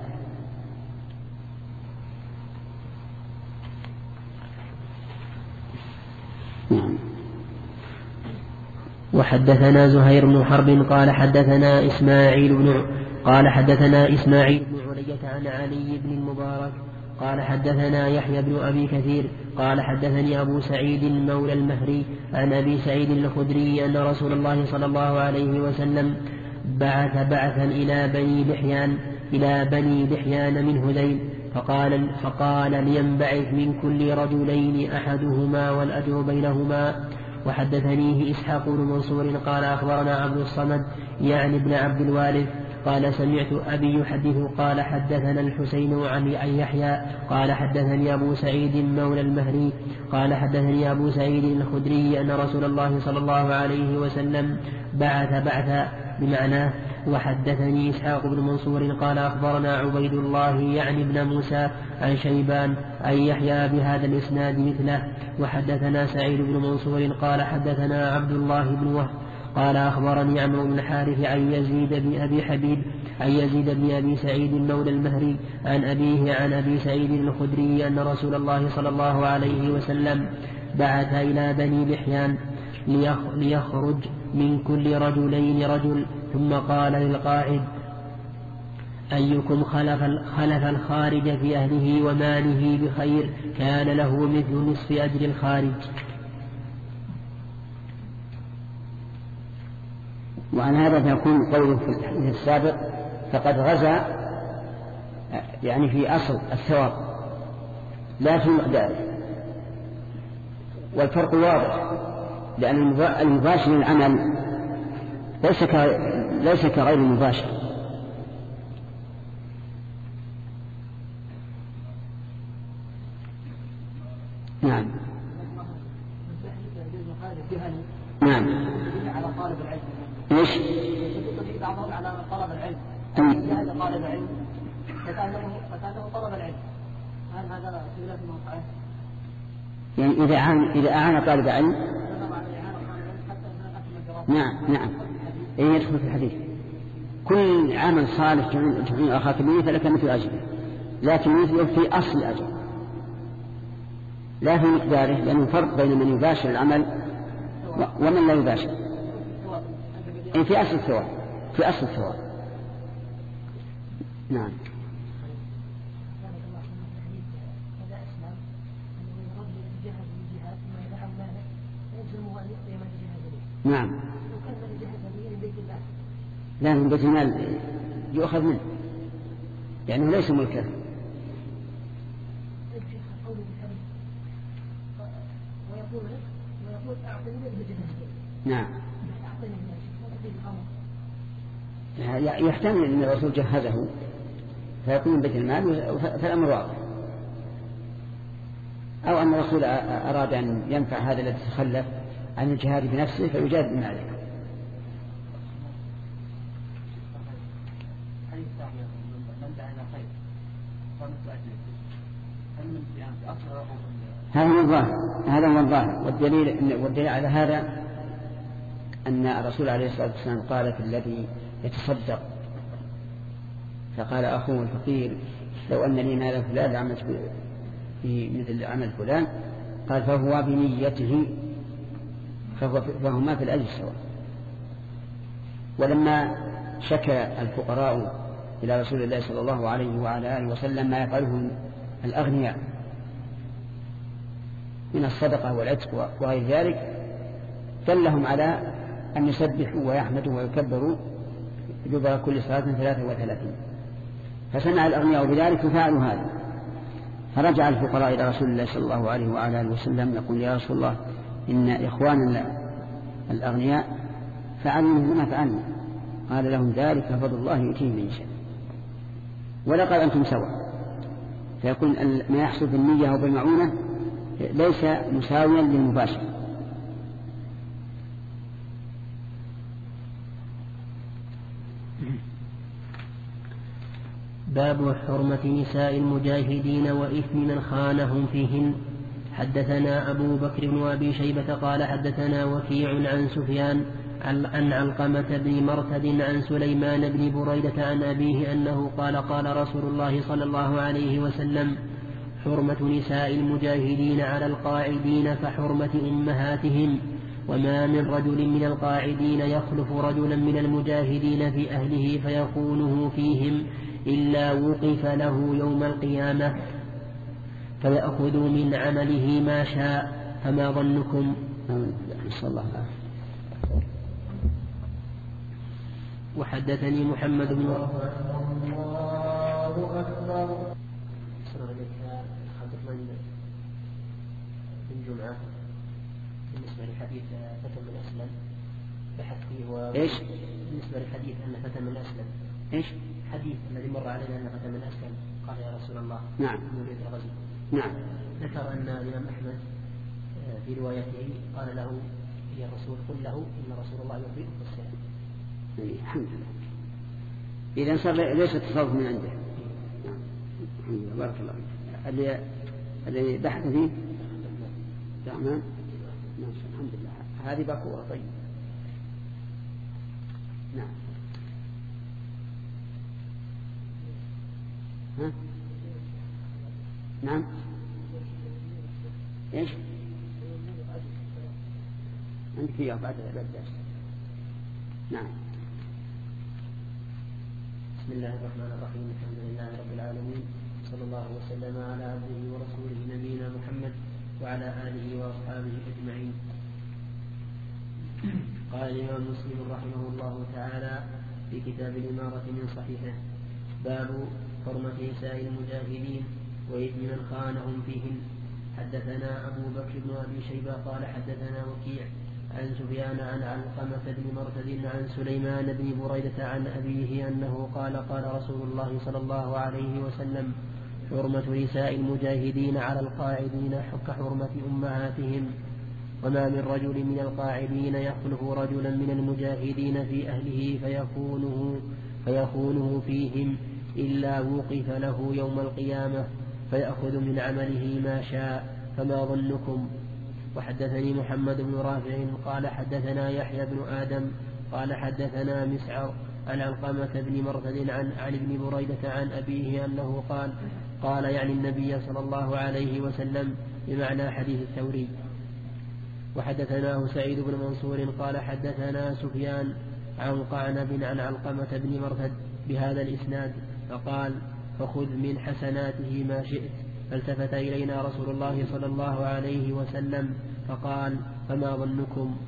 وحدثنا زهير بن حرب قال حدثنا إسماعيل بن علية عن علي بن المبارك قال حدثنا يحيى بن أبي كثير قال حدثني أبو سعيد مولى المهري عن أبي سعيد الخدري أن رسول الله صلى الله عليه وسلم بعث بعثا إلى بني لحيان من هذيل فقال لينبعث من كل رجلين أحدهما والأجر بينهما. وحدثنيه إسحاق بن منصور قال أخبرنا عبد الصمد يعني ابن عبد الوارث قال سمعت أبي يحدث قال حدثنا الحسين عن يحيى قال حدثني أبو سعيد مولى المهري قال حدثني أبو سعيد الخدري أن رسول الله صلى الله عليه وسلم بعث بمعناه. وحدثني إسحاق بن منصور قال أخبرنا عبيد الله يعني ابن موسى عن شيبان عن يحيى بهذا الإسناد مثله. وحدثنا سعيد بن منصور قال حدثنا عبد الله بن وهب قال أخبرني عمرو بن الحارث عن يزيد بن أبي حبيب عن يزيد بن أبي سعيد مولى المهري عن أبيه عن أبي سعيد الخدري أن رسول الله صلى الله عليه وسلم بعث إلى بني لحيان ليخرج من كل رجلين رجل ثم قال للقاعد أيكم خلف الخارج في أهله وماله بخير كان له مثل نصف أجر الخارج. وعن هذا فيكون قوله في الحديث السابق فقد غزا يعني في أصل الثواب لا في مقداره. والفرق واضح لأن المباشر للعمل ليس كغير المباشر. نعم نعم على طالب العلم ايش؟ يدل بعضهم على طلب العلم هذا طالب علم فكانه طلب العلم هل هذا سبيل الموقع؟ يعني إذا أعان طالب علم نعم يدخل في الحديث كل عمل صالح تعين أخاك به فلك مثل أجره لكن مثله في أصل الأجر لا في مقداره لأنه فرق بين من يباشر العمل ومن لا يباشر في أصل الثواب نعم. نعم لا من بيت المال يؤخذ منه يعني ليس ملكه. نعم يحتمل أن الرسول جهزه فيكون من بيت المال فالأمر واضح أو أن الرسول أراد أن ينفع هذا الذي تخلف عن الجهاد بنفسه فيجاد بماله. هذا هو الظاهر والدليل على هذا أن الرسول عليه الصلاة والسلام قال في الذي يتصدق فقال أخوه الفقير لو أن لي مال فلان لعملت في مثل عمل فلان قال فهو بنيته فهما في الأجر سواء. ولما شكى الفقراء إلى رسول الله صلى الله عليه وعلى آله وسلم ما يفعله الأغنياء من الصدقة والعتق وغير ذلك دلهم على أن يسبحوا ويحمدوا ويكبروا دبر كل صلاة 33 فسمع الأغنياء بذلك وفعلوا هذا فرجع الفقراء إلى رسول الله صلى الله عليه وعلى آله وسلم يقول يا رسول الله إن إخواننا الأغنياء فعلوا مثل ما فعلنا قال لهم ذلك فضل الله يؤتيه من يشاء. ولقد أنتم سواء، فيكون ما يحصل بالنية أو بالمعونة ليس مساويا للمباشر. باب حرمة نساء المجاهدين وإثم من خانهم فيهن. حدثنا أبو بكر بن أبي شيبة قال حدثنا وكيع عن سفيان عن علقمة بن مرثد عن سليمان بن بريدة عن أبيه أنه قال قال رسول الله صلى الله عليه وسلم: حرمة نساء المجاهدين على القاعدين كحرمة أمهاتهم، وما من رجل من القاعدين يخلف رجلا من المجاهدين في أهله فيخونه فيهم إلا وقف له يوم القيامة فيأخذ من عمله ما شاء، فما ظنكم؟ نسأل الله العافية. وحدثني محمد بن الله أكبر. من جمعة بالنسبة لحديث فتى من أسلم بحث فيه إيش؟ بالنسبة للحديث أن فتى من أسلم إيش؟ حديث الذي مر علينا أن فتى من أسلم قال يا رسول الله نعم نريد الغزو. نعم. ذكر أن الإمام أحمد في روايته قال له يا رسول قل له إن رسول الله يخبرك بالسلام. الحمد لله. إذا صار ليس التصرف من عنده. الحمد لله. بارك الله فيك. الذي بحث فيه تمام. الحمد لله. هذه باكورة. طيب. نعم. ها؟ نعم. ايش؟ عندك اياه بعد الدرس. نعم. بسم الله الرحمن الرحيم. الحمد لله رب العالمين، صلى الله وسلم على عبده ورسوله نبينا محمد وعلى آله وأصحابه أجمعين. قال الإمام مسلم رحمه الله تعالى في كتاب الإمارة من صحيحه: باب حرمة نساء المجاهدين وإثم من خانهم فيهن. حدثنا أبو بكر بن أبي شيبة قال حدثنا وكيع عن سفيان عن علقمة بن مرثد عن سليمان بن بريدة عن أبيه أنه قال قال رسول الله صلى الله عليه وسلم: حرمة نساء المجاهدين على القاعدين كحرمة أمهاتهم، وما من رجل من القاعدين يخلف رجلا من المجاهدين في أهله فيخونه فيهم إلا وقف له يوم القيامة فيأخذ من عمله ما شاء، فما ظنكم؟ وحدثني محمد بن رافع قال حدثنا يحيى بن آدم قال حدثنا مسعر عن علقمة بن مرثد عن علي بن بريدة عن أبيه أنه قال يعني النبي صلى الله عليه وسلم بمعنى حديث الثوري. وحدثناه سعيد بن منصور قال حدثنا سفيان عن قعنب عن علقمة بن مرثد بهذا الإسناد فقال: فخذ من حسناته ما شئت. فالتفت إلينا رسول الله صلى الله عليه وسلم فقال: فما ظنكم؟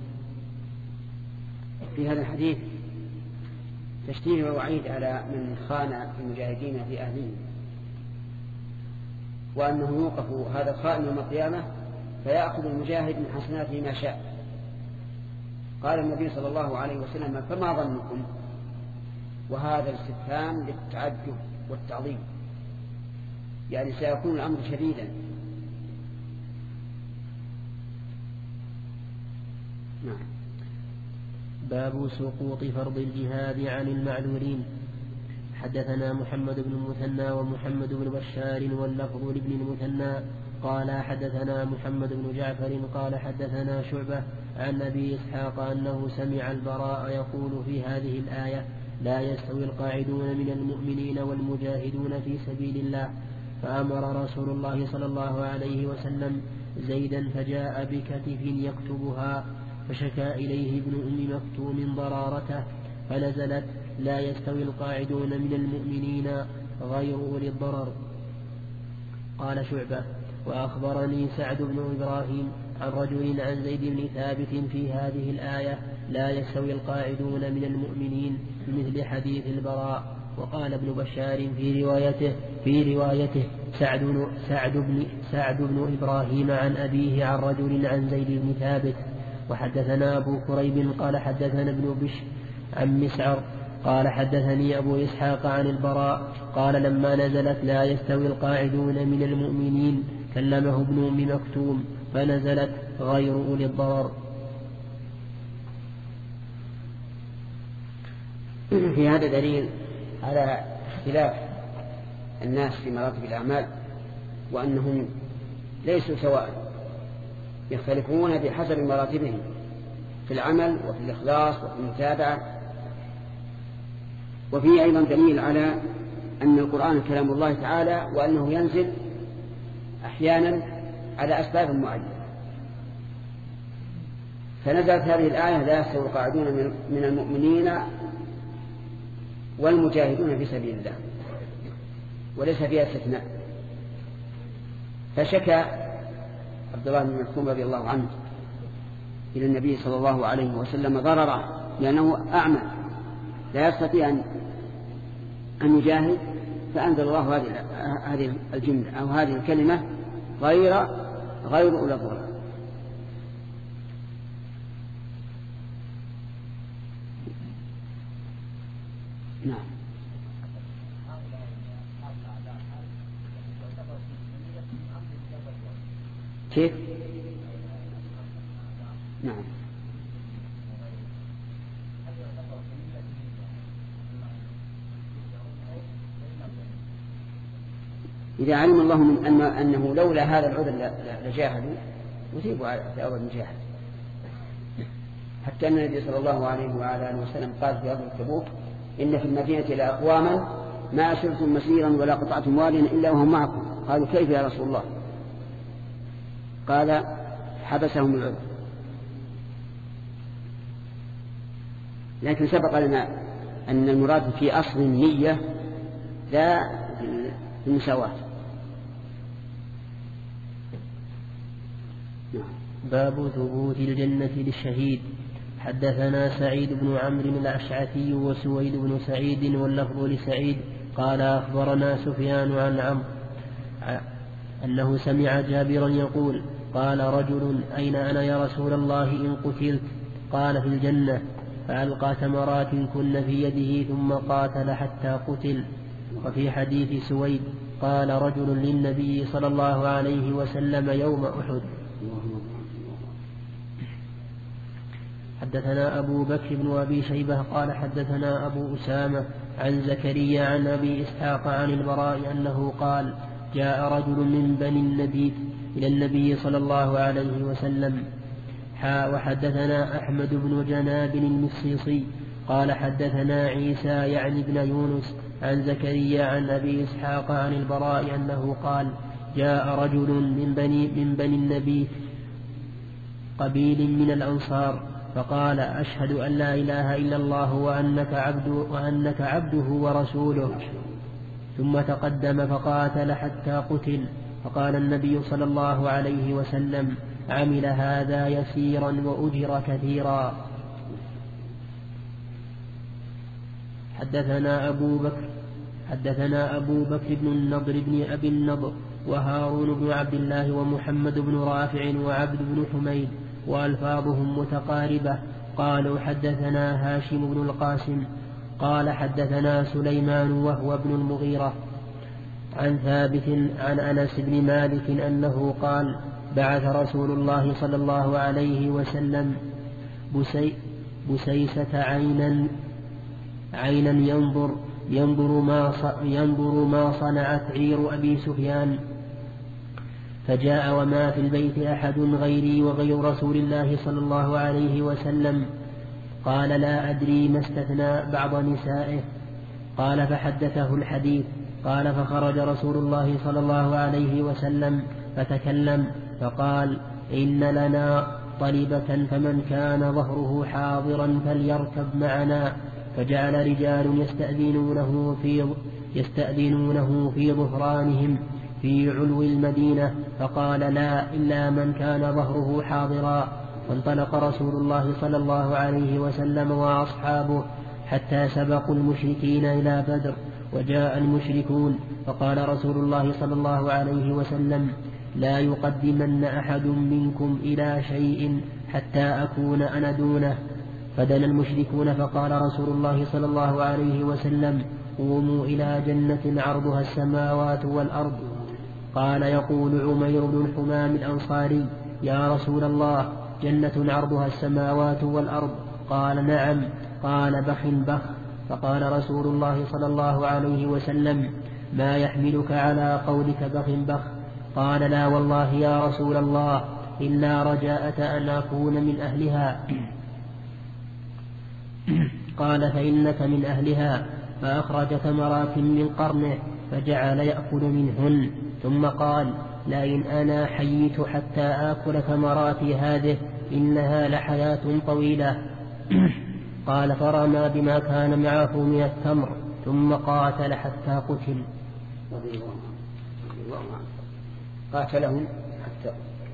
في هذا الحديث تشديد ووعيد على من خان المجاهدين في أهله، وأنه يوقف هذا الخائن يوم القيامة فيأخذ المجاهد من حسناته ما شاء. قال النبي صلى الله عليه وسلم: فما ظنكم؟ وهذا الاستفهام للتعجب والتعظيم، يعني سيكون الأمر شديدا. نعم. باب سقوط فرض الجهاد عن المعذورين. حدثنا محمد بن المثنى ومحمد بن بشار واللفظ لابن المثنى قال حدثنا محمد بن جعفر قال حدثنا شعبة عن أبي إسحاق أنه سمع البراء يقول في هذه الآية: لا يستوي القاعدون من المؤمنين والمجاهدون في سبيل الله. فأمر رسول الله صلى الله عليه وسلم زيدا فجاء بكتف يكتبها، فشكى إليه ابن أم مكتوم ضرارته فنزلت: لا يستوي القاعدون من المؤمنين غير أولي الضرر. قال شعبة: وأخبرني سعد بن إبراهيم عن رجل عن زيد بن ثابت في هذه الآية: لا يستوي القاعدون من المؤمنين بمثل حديث البراء. وقال ابن بشار في روايته سعد بن إبراهيم عن أبيه عن رجل عن زيد بن ثابت. وحدثنا أبو كريب قال حدثنا ابن بشر عن مسعر قال حدثني أبو إسحاق عن البراء قال لما نزلت لا يستوي القاعدون من المؤمنين كلمه ابن أم مكتوم فنزلت غير أولي الضرر. في هذا دليل على اختلاف الناس في مراتب الأعمال وأنهم ليسوا سواء، يختلفون بحسب مراتبهم في العمل وفي الإخلاص وفي المتابعة. وفيه أيضا دليل على أن القرآن كلام الله تعالى وأنه ينزل أحيانا على أسباب معينة. فنزلت هذه الآية لا يستوي القاعدون من المؤمنين والمجاهدون في سبيل الله، وليس فيها استثناء. فشكى عبد الله بن مكتوم رضي الله عنه إلى النبي صلى الله عليه وسلم ضرره، لأنه أعمى لا يستطيع أن يجاهد، فأنزل الله هذه الجملة أو هذه الكلمة غير أولي الضرر. نعم. كيف؟ نعم. إذا علم الله من أنه لولا هذا العذر لجاهدوا يثيبوا في أول مجاهد، حتى أن النبي صلى الله عليه وعلى آله وسلم قال في غزوة تبوك إن في المدينة لأقواما ما سرتم مسيرا ولا قطعتم واديا إلا وهم معكم. قالوا كيف يا رسول الله؟ قال حبسهم العذر. لكن سبق لنا أن المراد في أصل النية لا المساواة. باب ثبوت الجنة للشهيد. حدثنا سعيد بن عمرو الأشعثي وسويد بن سعيد واللفظ لسعيد قال أخبرنا سفيان عن عمرو أنه سمع جابرا يقول قال رجل أين أنا يا رسول الله إن قتلت؟ قال في الجنة، فألقى تمرات كن في يده ثم قاتل حتى قتل. وفي حديث سويد قال رجل للنبي صلى الله عليه وسلم يوم أحد. حدثنا أبو بكر بن أبي شيبة قال حدثنا أبو أسامة عن زكريا عن أبي إسحاق عن البراء أنه قال جاء رجل من بني النبي إلى النبي صلى الله عليه وسلم. وحدثنا أحمد بن جناب المصيصي قال حدثنا عيسى يعني بن يونس عن زكريا عن أبي إسحاق عن البراء أنه قال جاء رجل من بني النبي قبيل من الأنصار فقال أشهد أن لا إله إلا الله وأنك عبده ورسوله، ثم تقدم فقاتل حتى قتل. فقال النبي صلى الله عليه وسلم عمل هذا يسيرا وأجر كثيرا. حدثنا أبو بكر بن النضر بن أبي النضر وهارون بن عبد الله ومحمد بن رافع وعبد بن حميد وألفاظهم متقاربة. قالوا حدثنا هاشم بن القاسم قال حدثنا سليمان وهو ابن المغيرة عن ثابت عن أنس بن مالك أنه قال بعث رسول الله صلى الله عليه وسلم بسيسة عينا ينظر ما صنعت عير أبي سفيان، فجاء وما في البيت أحد غيري وغير رسول الله صلى الله عليه وسلم. قال لا أدري ما استثنى بعض نسائه. قال فحدثه الحديث. قال فخرج رسول الله صلى الله عليه وسلم فتكلم فقال إن لنا طلبة فمن كان ظهره حاضرا فليركب معنا. فجعل رجال يستأذنونه في ظهرانهم في علو المدينة، فقال لا إلا من كان ظهره حاضرا. فانطلق رسول الله صلى الله عليه وسلم وأصحابه حتى سبقوا المشركين إلى بدر، وجاء المشركون فقال رسول الله صلى الله عليه وسلم لا يقدمن أحد منكم إلى شيء حتى أكون أنا دونه. فدنا المشركون فقال رسول الله صلى الله عليه وسلم قوموا إلى جنة عرضها السماوات والأرض. قال يقول عمير بن الحمام الأنصاري يا رسول الله جنة عرضها السماوات والأرض؟ قال نعم. قال بخ بخ. فقال رسول الله صلى الله عليه وسلم ما يحملك على قولك بخ بخ؟ قال لا والله يا رسول الله إلا رجاءة أن أكون من أهلها. قال فإنك من أهلها. فأخرج ثمرات من قرنه فجعل يأكل منهن ثم قال لئن أنا حييت حتى آكل ثمراتي هذه إنها لحياة طويلة. قال فرمى بما كان معه من التمر ثم قاتل حتى قتل. رضي الله عنه قاتلهم حتى.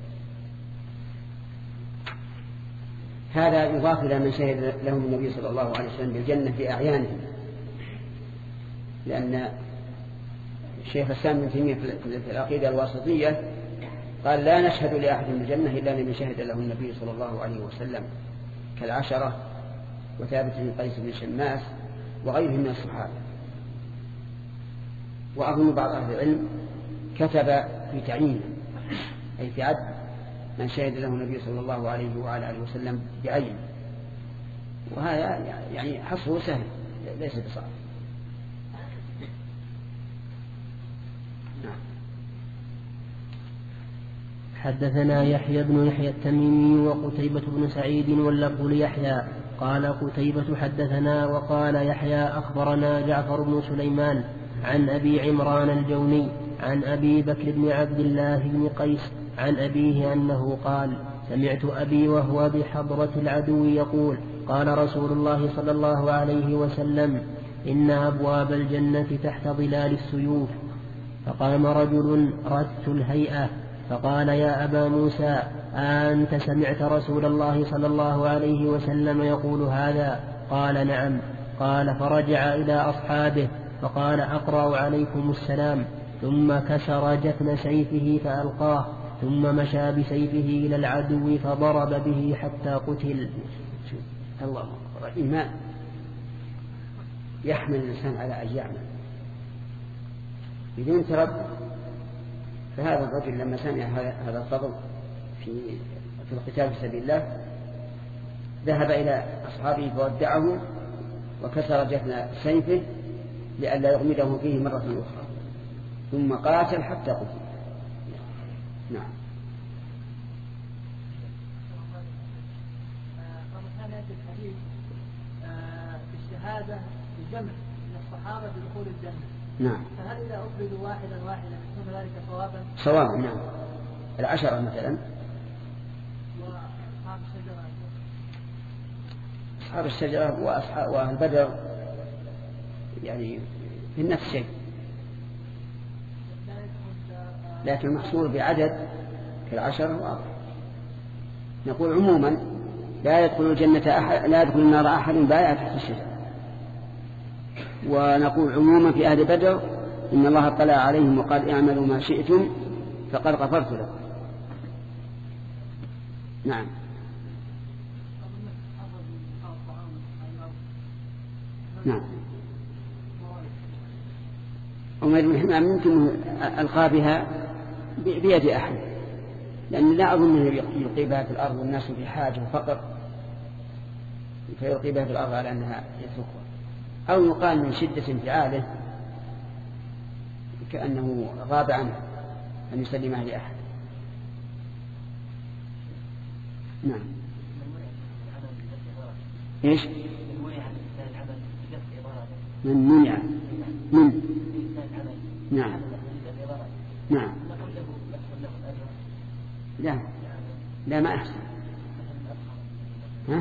هذا يضاف إلى من شهد لهم النبي صلى الله عليه وسلم بالجنة في أعيانهم، لأن الشيخ الإسلام ابن تيمية في العقيدة الواسطية قال لا نشهد لأحد بالجنة إلا لمن شهد له النبي صلى الله عليه وسلم كالعشرة وثابت بن قيس بن شماس وغيرهم من الصحابة. وأظن بعض أهل العلم كتب في تعيين أي في عد من شهد له النبي صلى الله عليه وعلى آله وسلم بعين، وهذا يعني حصره سهل ليس بصعب. حدثنا يحيى بن يحيى التميمي وقتيبة بن سعيد واللفظ ليحيى قال قتيبة حدثنا وقال يحيى أخبرنا جعفر بن سليمان عن أبي عمران الجوني عن أبي بكر بن عبد الله بن قيس عن أبيه أنه قال سمعت أبي وهو بحضرة العدو يقول قال رسول الله صلى الله عليه وسلم إن أبواب الجنة تحت ظلال السيوف. فقام رجل رث الهيئة فقال يا أبا موسى أنت سمعت رسول الله صلى الله عليه وسلم يقول هذا؟ قال نعم. قال فرجع إلى أصحابه فقال أقرأ عليكم السلام، ثم كسر جفن سيفه فألقاه، ثم مشى بسيفه إلى العدو فضرب به حتى قتل. الله أكبر. إيمان يحمل الإنسان على أن يعمل بدون تردد. فهذا الرجل لما سمع هذا الفضل في القتال في سبيل الله ذهب إلى أصحابه فودعه وكسر جفن سيفه لئلا يغمده فيه مرة أخرى، ثم قاتل حتى قتل. نعم. الحديث بالشهادة بجمع من الصحابة بدخول الجنة. نعم. فهل إذا أفردوا واحدا يكون ذلك صوابا؟ صوابا نعم. العشرة مثلا. وأصحاب الشجرة. أصحاب الشجرة وأهل بدر يعني في نفس الشيء، لكن المحصور بعدد كالعشرة واضح. نقول عموما لا يدخل الجنة أحد، لا يدخل النار أحد بايع تحت الشجرة. ونقول عموما في أهل بدر إن الله اطلع عليهم وقال اعملوا ما شئتم فقد غفرت لكم. نعم. نعم. عمير بن حمام يمكن ألقى بها بيد أحد، لأن لا أظن أنه يلقي بها في الأرض والناس في حاجة وفقر فيلقي بها في الأرض على أنها يتركها، أو يقال من شدة انفعاله كأنه غاب عنه أن يسلمها لأحد. نعم. إيش؟ من منع من. نعم. نعم. لا ما أحسن. ها؟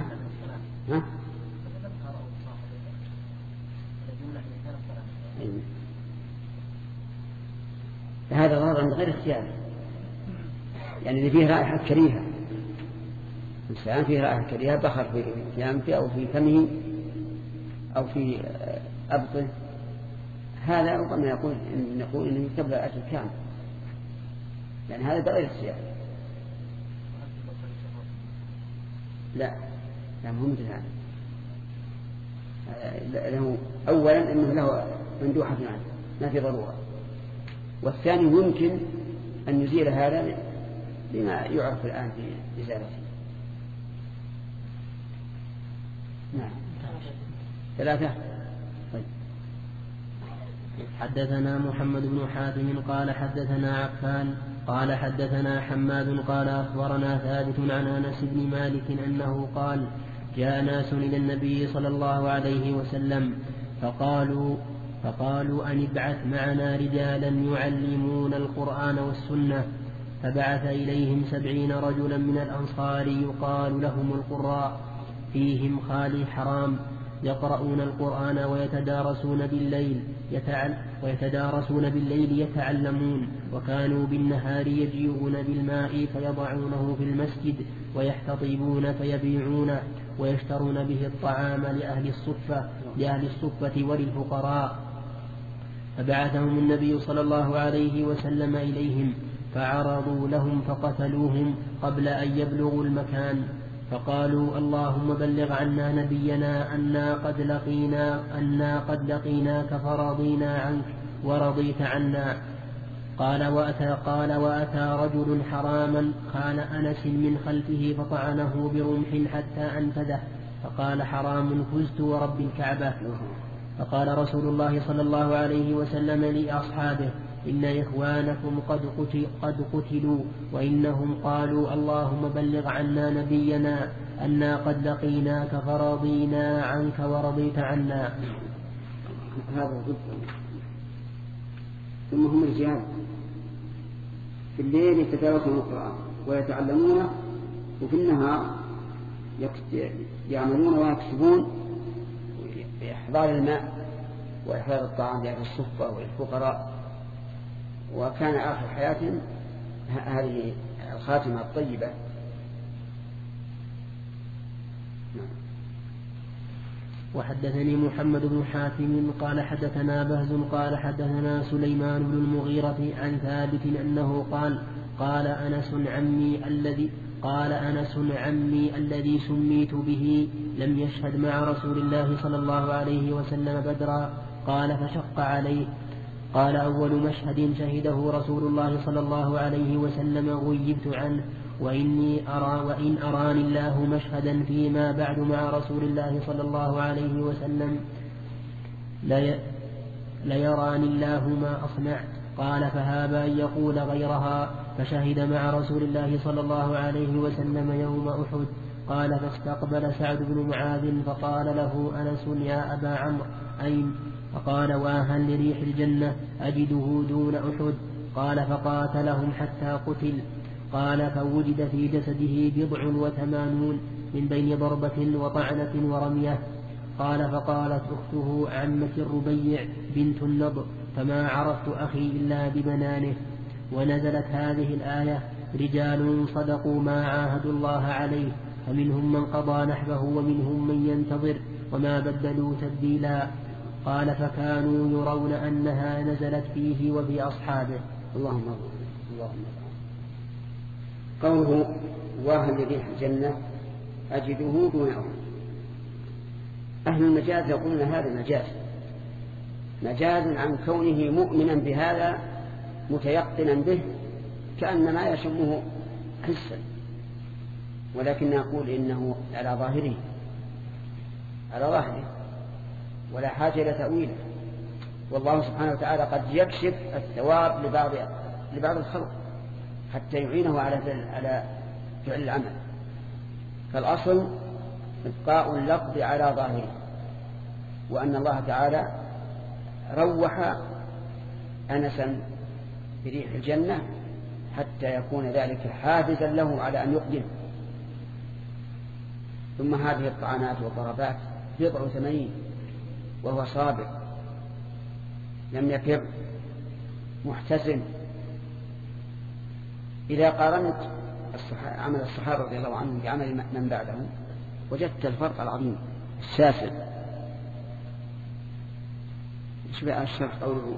هذا ضرر عند غير اختيار، يعني اللي فيه رائحة كريهة، إنسان فيه رائحة كريهة بخر في أنفه أو في فمه أو في أبطه، هذا ربما نقول إنه يكتب له أجر كامل، يعني هذا بغير اختيار. لا مو مثل هذا. له أولا أنه له مندوحة عنه ما في ضرورة، والثاني يمكن أن يزيل هذا بما يعرف الآن في إزالته. نعم. 3. طيب. حدثنا محمد بن حاتم قال حدثنا عفان قال حدثنا حماد قال أخبرنا ثابت عن أنس بن مالك أنه قال جاء ناس إلى النبي صلى الله عليه وسلم فقالوا أن ابعث معنا رجالا يعلمون القرآن والسنة، فبعث إليهم 70 رجلا من الأنصار يقال لهم القراء، فيهم خالي حرام، يقرؤون القرآن ويتدارسون بالليل يتعلمون، وكانوا بالنهار يجيئون بالماء فيضعونه في المسجد ويحتطبون فيبيعونه ويشترون به الطعام لأهل الصفة وللفقراء. فبعثهم النبي صلى الله عليه وسلم إليهم فعرضوا لهم فقتلوهم قبل أن يبلغوا المكان، فقالوا اللهم بلغ عنا نبينا أنا قد لقيناك فرضينا عنك ورضيت عنا. قال وأتى رجل حراما خان أنس من خلفه فطعنه برمح حتى أنفذه، فقال حرام فزت ورب الكعبة. فقال رسول الله صلى الله عليه وسلم لأصحابه إن إخوانكم قد قتلوا، وإنهم قالوا اللهم بلغ عنا نبينا أنا قد لقيناك فرضينا عنك ورضيت عنا. هذا ضد. ثم هم رجال في الليل يتدارسون القرآن ويتعلمونه، وفي النهار يعملون ويكسبون بإحضار الماء وإحضار الطعام لأهل الصفة والفقراء. وكان آخر حياتهم هذه الخاتمة الطيبة. وحدثني محمد بن حاتم قال حدثنا بهز قال حدثنا سليمان بن المغيرة عن ثابت أنه قال أنس عمي الذي سميت به لم يشهد مع رسول الله صلى الله عليه وسلم بدرا. قال فشق عليه. قال أول مشهد شهده رسول الله صلى الله عليه وسلم غيبت عنه، وإن أراني الله مشهدا فيما بعد مع رسول الله صلى الله عليه وسلم ليراني الله ما أصنع. قال فهاب أن يقول غيرها، فشهد مع رسول الله صلى الله عليه وسلم يوم أحد. قال فاستقبل سعد بن معاذ فقال له أنس يا أبا عمرو أين؟ فقال واهن لريح الجنة أجده دون أحد. قال فقاتلهم حتى قتل. قال فوجد في جسده 87 من بين ضربة وطعنة ورمية. قال فقالت أخته عمة الربيع بنت النضر فما عرفت أخي إلا ببنانه. ونزلت هذه الآية رجال صدقوا ما عاهدوا الله عليه، فمنهم من قضى نحبه ومنهم من ينتظر وما بدلوا تبديلا. قال فكانوا يرون أنها نزلت فيه وفي أصحابه. اللهم قوله واهن لريح الجنة أجده دون أحد. أهل المجاز يقولون هذا مجاز عن كونه مؤمنا بهذا متيقنا به كأنما يشمه حسا، ولكن نقول إنه على ظاهره ولا حاجة إلى تأويله. والله سبحانه وتعالى قد يكشف الثواب لبعض الخلق حتى يعينه على فعل العمل. فالأصل إبقاء اللفظ على ظاهره، وأن الله تعالى روح أنسا بريح الجنة حتى يكون ذلك حافزا له على أن يقدم. ثم هذه الطعنات والضربات 80 وهو صابر لم يكر محتسن. إذا قارنت عمل الصحابة رضي الله عنهم بعمل من بعدهم وجدت الفرق العظيم الشاسع. يشبه الشرح قوله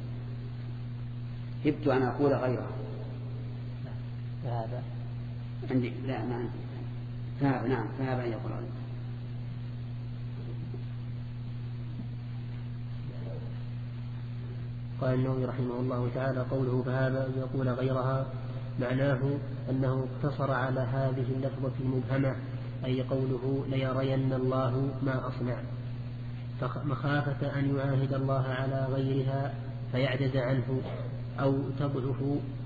هبت أن أقول غيره. فهذا عندي لا نعم فهذا أن يقول غيره. قال النووي رحمه الله تعالى: قوله فهذا أن يقول غيرها معناه أنه اقتصر على هذه اللفظة المبهمة، أي قوله ليرين الله ما أصنع، مخافة أن يعاهد الله على غيرها فيعجز عنه أو تضعف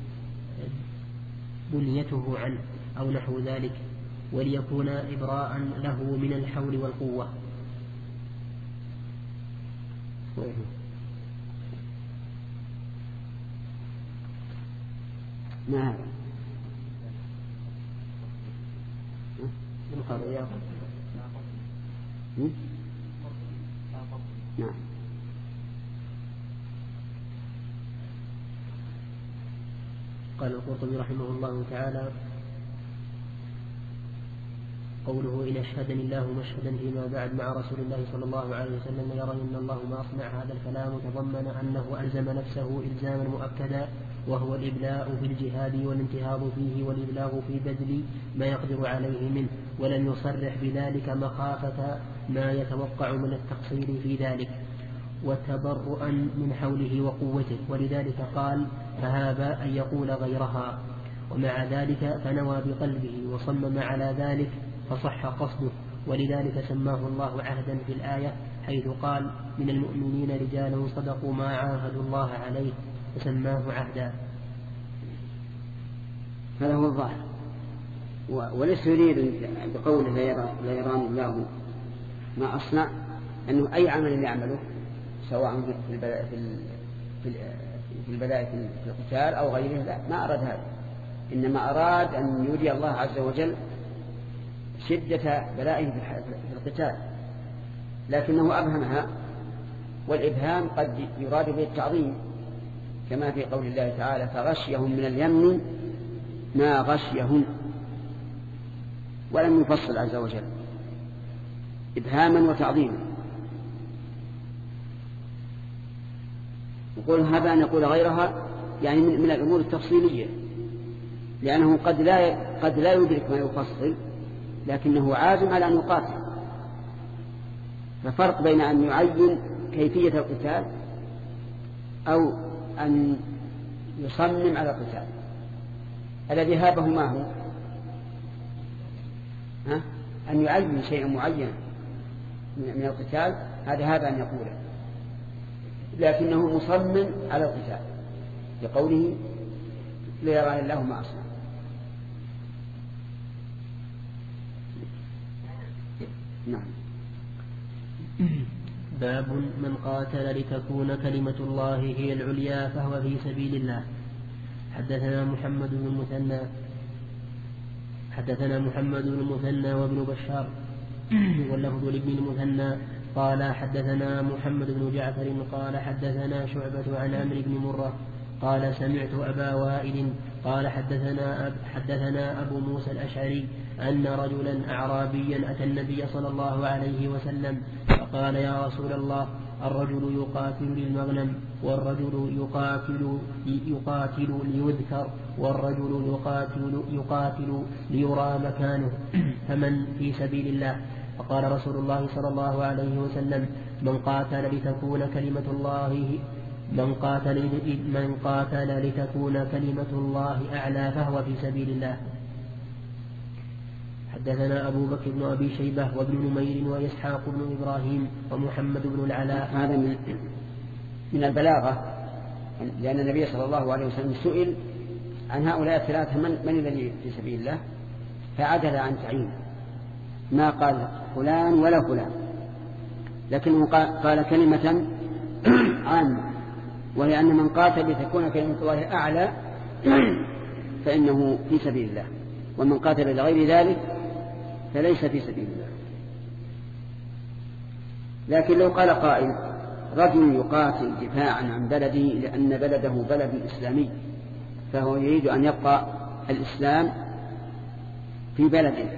بنيته عنه أو نحو ذلك، وليكون إبراء له من الحول والقوة. نعم. نعم. قال القرطبي رحمه الله تعالى: قوله إن أشهدني الله مشهدا فيما بعد مع رسول الله صلى الله عليه وسلم يرين الله ما أصنع، هذا الكلام تضمن أنه ألزم نفسه إلزاما مؤكدا، وهو الإبلاء في الجهاد والانتهاض فيه والإبلاغ في بذل ما يقدر عليه منه، ولم يصرح بذلك مخافة ما يتوقع من التقصير في ذلك وتبرؤا من حوله وقوته، ولذلك قال فهذا أن يقول غيرها، ومع ذلك فنوى بقلبه وصمم على ذلك فصح قصده، ولذلك سماه الله عهدا في الآية حيث قال من المؤمنين رجال صدقوا ما عاهدوا الله عليه فسماه عهدا. هذا هو الظاهر، وليس يريد بقوله لا يران الله ما أصنع أنه أي عمل يعمله سواء في البلاء في القتال أو غيره، لا، ما أراد هذا، إنما أراد أن يري الله عز وجل شدة بلائه في القتال، لكنه أبهمها، والإبهام قد يراد به التعظيم كما في قول الله تعالى فغشيهم من اليم ما غشيهم، ولم يفصل عز وجل إبهاما وتعظيما. يقول هذا أن يقول غيرها يعني من الأمور التفصيلية، لأنه قد لا يدرك ما يفصل، لكنه عازم على أن يقاتل. ففرق بين أن يعين كيفية القتال أو أن يصمم على القتال. الذي هابه ما هو أن يعين شيئا معين من القتال، هذا أن يقوله، لكنه مصمم على القتال لقوله ليرى الله ما أصنع. نعم. باب من قاتل لتكون كلمة الله هي العليا فهو في سبيل الله. حدثنا محمد بن المثنى وابن بشار واللفظ لابن المثنى قال حدثنا محمد بن جعفر قال حدثنا شعبة عن عمرو بن مرة قال سمعت أبا وائل قال حدثنا أبو موسى الأشعري أن رجلا أعرابيا أتى النبي صلى الله عليه وسلم فقال يا رسول الله الرجل يقاتل للمغنم والرجل يقاتل ليذكر والرجل يقاتل ليرى مكانه فمن في سبيل الله؟ فقال رسول الله صلى الله عليه وسلم من قاتل لتكون كلمة الله أعلى فهو في سبيل الله. حدثنا أبو بكر بن أبي شيبة وابن نمير وإسحاق بن إبراهيم ومحمد بن العلاء. هذا من البلاغة، لأن النبي صلى الله عليه وسلم سئل عن هؤلاء الثلاثة من الذي في سبيل الله، فعدل عن تعيين، ما قال فلان ولا فلان، لكنه قال كلمة عامة، وهي أن من قاتل لتكون كلمة الله أعلى فإنه في سبيل الله، ومن قاتل لغير ذلك فليس في سبيل الله. لكن لو قال قائل رجل يقاتل دفاعا عن بلده لأن بلده بلد إسلامي فهو يريد أن يبقى الإسلام في بلده،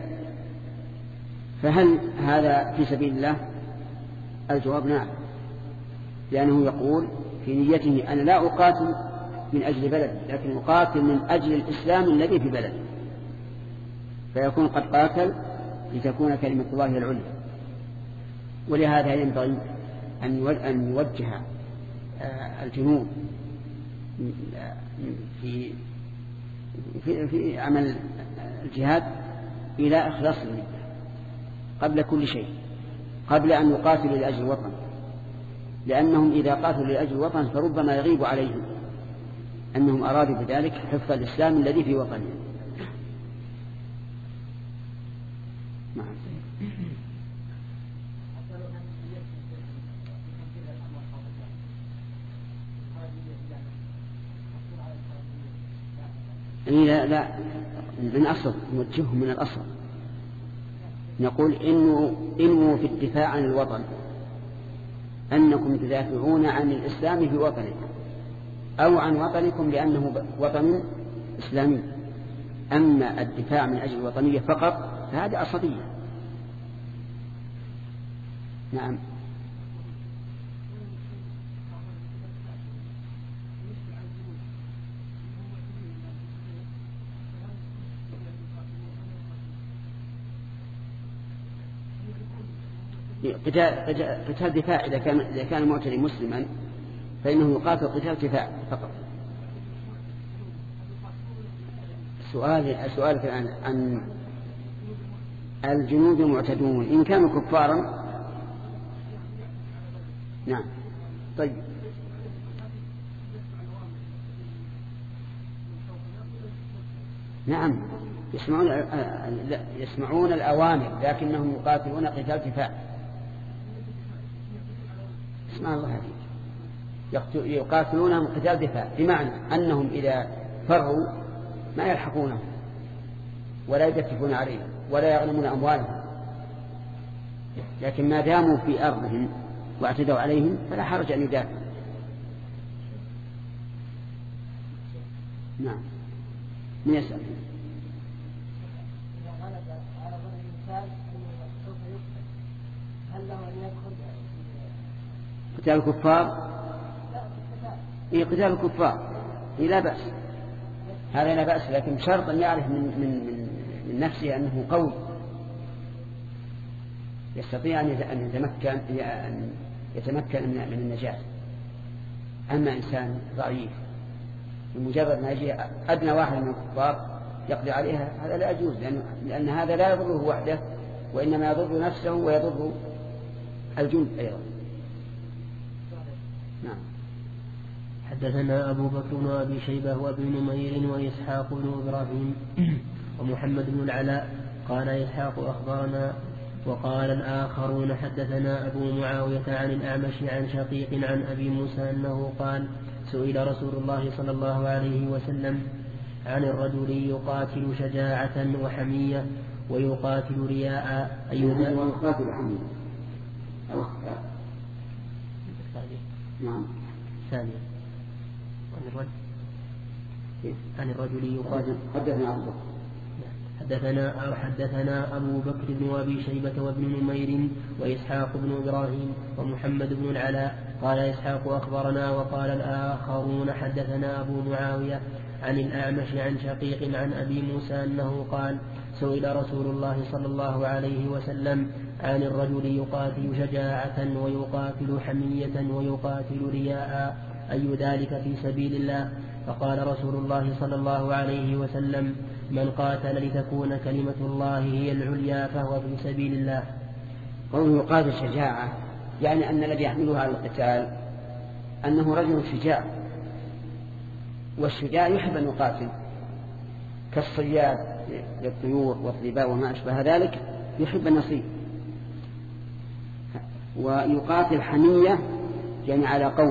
فهل هذا في سبيل الله؟ الجواب نعم، لأنه يقول في نيته أنا لا أقاتل من أجل بلدي، لكن أقاتل من أجل الإسلام الذي في بلدي، فيكون قد قاتل لتكون كلمة الله العليا. ولهذا ينبغي أن يوجه الجنوب في عمل الجهاد إلى إخلاص النية قبل كل شيء، قبل أن يقاتلوا لأجل الوطن، لأنهم إذا قاتلوا لأجل الوطن فربما يغيب عليهم أنهم أرادوا بذلك حفظ الإسلام الذي في وطنهم. لا من أصل نوجههم من الأصل، نقول إنه في الدفاع عن الوطن أنكم تدافعون عن الإسلام في وطنكم أو عن وطنكم لأنه وطن إسلامي. أما الدفاع من أجل الوطنية فقط فهذه عصبية. نعم. قتال دفاع إذا كان المعتدي مسلما فإنه يقاتل قتال دفاع فقط. سؤالك الآن عن الجنود المعتدون إن كانوا كفارا. نعم. طيب نعم يسمعون الأوامر لكنهم يقاتلون قتال دفاع. اسمع الله هذه يقاتلونهم قتال دفاع بمعنى أنهم إذا فروا ما يلحقونهم ولا يدفعون عليهم ولا يغنمون أموالهم، لكن ما داموا في أرضهم واعتدوا عليهم فلا حرج أن يدافعوا. نعم. من يسأل؟ قتال الكفار؟ إيه قتال الكفار إيه لا بأس، هذا لا بأس، لكن شرط أن يعرف من نفسه أنه قوي يستطيع أن يتمكن من النجاة. أما إنسان ضعيف بمجرد ما يجي أدنى واحد من الكفار يقضي عليها هذا لا يجوز، لأن هذا لا يضره وحده وإنما يضر نفسه ويضر الجند أيضا. نعم. حدثنا أبو بكر بن أبي شيبة وابن نمير وإسحاق بن إبراهيم ومحمد بن العلاء قال إسحاق أخبرنا، وقال الآخرون حدثنا أبو معاوية عن الأعمش عن شقيق عن أبي موسى أنه قال سئل رسول الله صلى الله عليه وسلم عن الرجل يقاتل شجاعة وحمية ويقاتل رياء ويقاتل حمية. نعم. ثانيا عن الرجل يقاتل. حدثنا أبو بكر بن أبي شيبة وابن نمير وإسحاق بن إبراهيم ومحمد بن العلاء قال إسحاق أخبرنا، وقال الآخرون حدثنا أبو معاوية عن الأعمش عن شقيق عن أبي موسى أنه قال سئل رسول الله صلى الله عليه وسلم عن الرجل يقاتل شجاعة ويقاتل حمية ويقاتل رياء أي ذلك في سبيل الله؟ فقال رسول الله صلى الله عليه وسلم من قاتل لتكون كلمة الله هي العليا فهو في سبيل الله. قوله يقاتل شجاعة يعني أن الذي يحمله على القتال أنه رجل شجاع، والشجاع يحب أن يقاتل كالصياد للطيور والظباء وما أشبه ذلك يحب النصيب. ويقاتل حمية يعني على قوم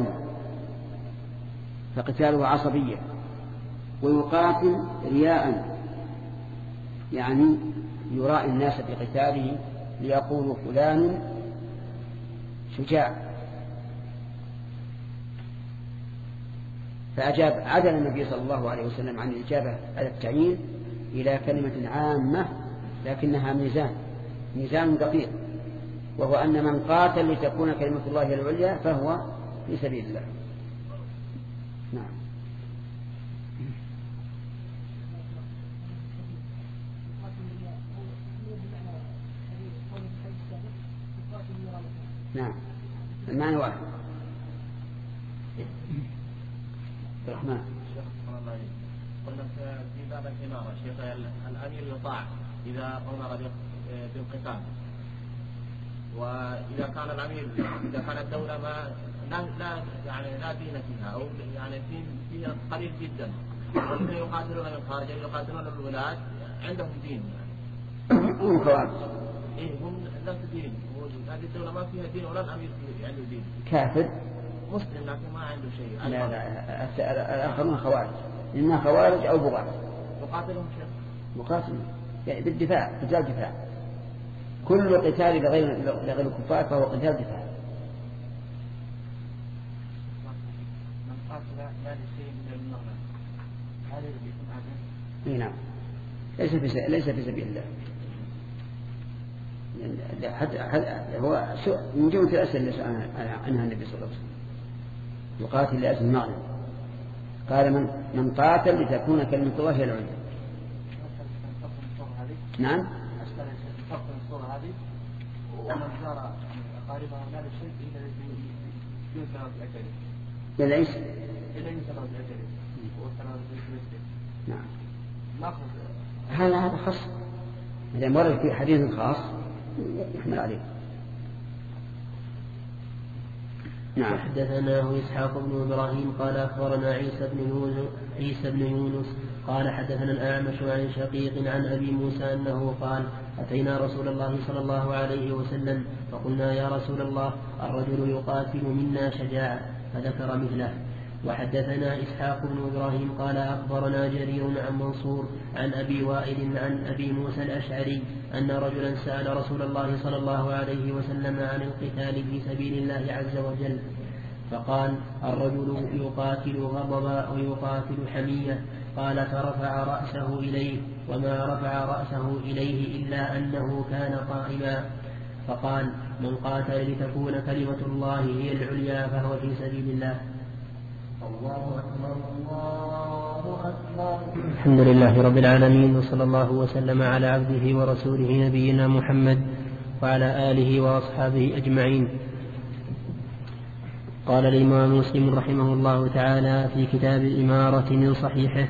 فقتاله عصبية، ويقاتل رياء يعني يراء الناس بقتاله ليقولوا فلان شجاع. فأجاب عدل النبي صلى الله عليه وسلم عن الإجابة على التعيين إلى كلمة عامة لكنها ميزان دقيق، وهو أن من قاتل لتكون كلمة الله العليا فهو في سبيل الله. نعم. نعم المعنى واحد. الرحمن. شيخ صلى الله عليه قلنا في باب الإمارة شيخ الأمير يطاع إذا أمر بالقتال، وإذا كان الأمير إذا كانت الدولة لا يعني لا دين فيها أو يعني فيها قليل جدا، والذين يقاتلون من الخارج يقاتلون الولاة عندهم دين هم خوارج. إيه هم نفس الدين، هذه الدولة ما فيها دين ولا الأمير عنده دين. كافر مسلم لكن ما عنده شيء. لا الآخرون خوارج، إما خوارج أو بغاة. يقاتلهم شيخ؟ مقاتل يعني بالدفاع، قتال دفاع. كل قتال لغير الكفار فهو قتال دفاع. من قاتل لا لشيء من المغنى هل يكون هذا؟ نعم ليس في سبيل الله. حتى هو من جملة الأسئلة اللي سأل عنها النبي صلى الله عليه وسلم يقاتل لأجل المغنم، قال من قاتل لتكون كلمة الله هي العليا. نعم الصورة هذه ومن زار أقاربها لا لشيء إلا ينسى بأجله. ليش؟ إلا ينسى بأجله وثلاث بأجله. نعم. هذا خاص. إذا ورد في حديث خاص يحمل عليه. نعم. حدثناه إسحاق بن إبراهيم قال أخبرنا عيسى بن يونس قال حدثنا الأعمش عن شقيق عن أبي موسى أنه قال أتينا رسول الله صلى الله عليه وسلم فقلنا يا رسول الله الرجل يقاتل منا شجاعة فذكر مثله. وحدثنا إسحاق بن إبراهيم قال أخبرنا جرير عن منصور عن أبي وائل عن أبي موسى الأشعري أن رجلا سأل رسول الله صلى الله عليه وسلم عن القتال في سبيل الله عز وجل فقال الرجل يقاتل غضبا ويقاتل حمية. قال فرفع رأسه إليه وما رفع رأسه إليه إلا أنه كان قائما. فقال من قاتل لتكون كلمة الله هي العليا فهو في سبيل الله. الله أكبر الله أكبر. الحمد لله رب العالمين وصلى الله وسلم على عبده ورسوله نبينا محمد وعلى آله وأصحابه أجمعين. قال الإمام مسلم رحمه الله تعالى في كتاب الإمارة من صحيحه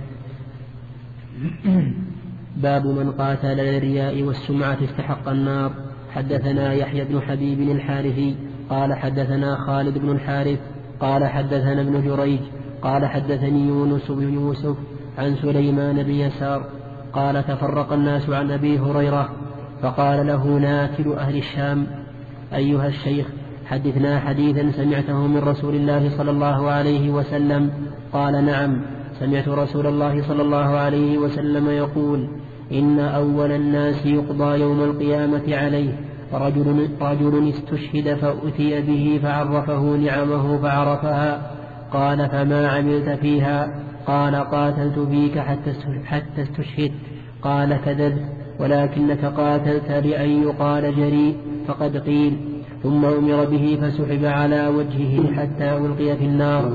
باب من قاتل للرياء والسمعة استحق النار. حدثنا يحيى بن حبيب الحارثي قال حدثنا خالد بن الحارث قال حدثنا ابن جريج قال حدثني يونس بن يوسف عن سليمان بن يسار قال تفرق الناس عن أبي هريرة فقال له ناكل أهل الشام أيها الشيخ حدثنا حديثا سمعته من رسول الله صلى الله عليه وسلم. قال نعم سمعت رسول الله صلى الله عليه وسلم يقول إن أول الناس يقضى يوم القيامة عليه رجل استشهد فأتي به فعرفه نعمه فعرفها. قال فما عملت فيها؟ قال قاتلت فيك حتى استشهدت. قال كذبت ولكنك قاتلت لأن يقال جريء فقد قيل. ثم أمر به فسحب على وجهه حتى ألقي في النار.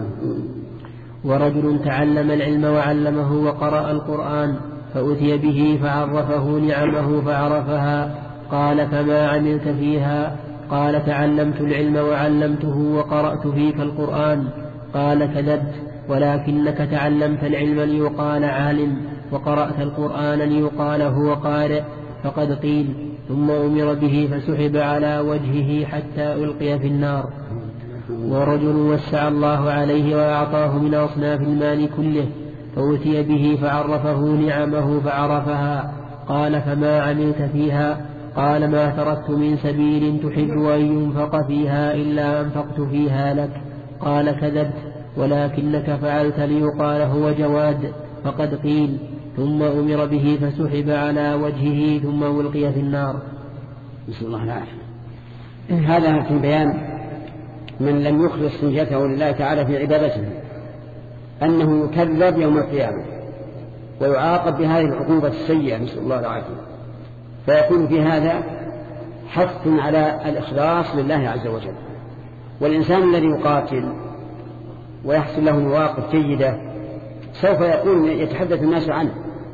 ورجل تعلم العلم وعلمه وقرأ القرآن فأتي به فعرفه نعمه فعرفها. قال فما عملت فيها؟ قال تعلمت العلم وعلمته وقرأت فيك القرآن. قال كذبت ولكنك تعلمت العلم ليقال عالم وقرأت القرآن ليقال هو قارئ فقد قيل. ثم أمر به فسحب على وجهه حتى ألقي في النار. ورجل وسع الله عليه وأعطاه من أصناف المال كله فأتي به فعرفه نعمه فعرفها. قال فما عملت فيها؟ قال ما تركت من سبيل تحب أن ينفق فيها إلا أنفقت فيها لك. قال كذبت ولكنك فعلت ليقال هو جواد فقد قيل. ثم أمر به فسحب على وجهه ثم ألقي في النار. نسأل الله العافية. هذا في بيان من لم يخلص نيته لله تعالى في عبادته أنه يكذب يوم القيامة ويعاقب بهذه العقوبة السيئة نسأل الله العافية. فيكون في هذا حث على الإخلاص لله عز وجل. والإنسان الذي يقاتل ويحصل له مواقف جيدة سوف يكون يتحدث الناس عنه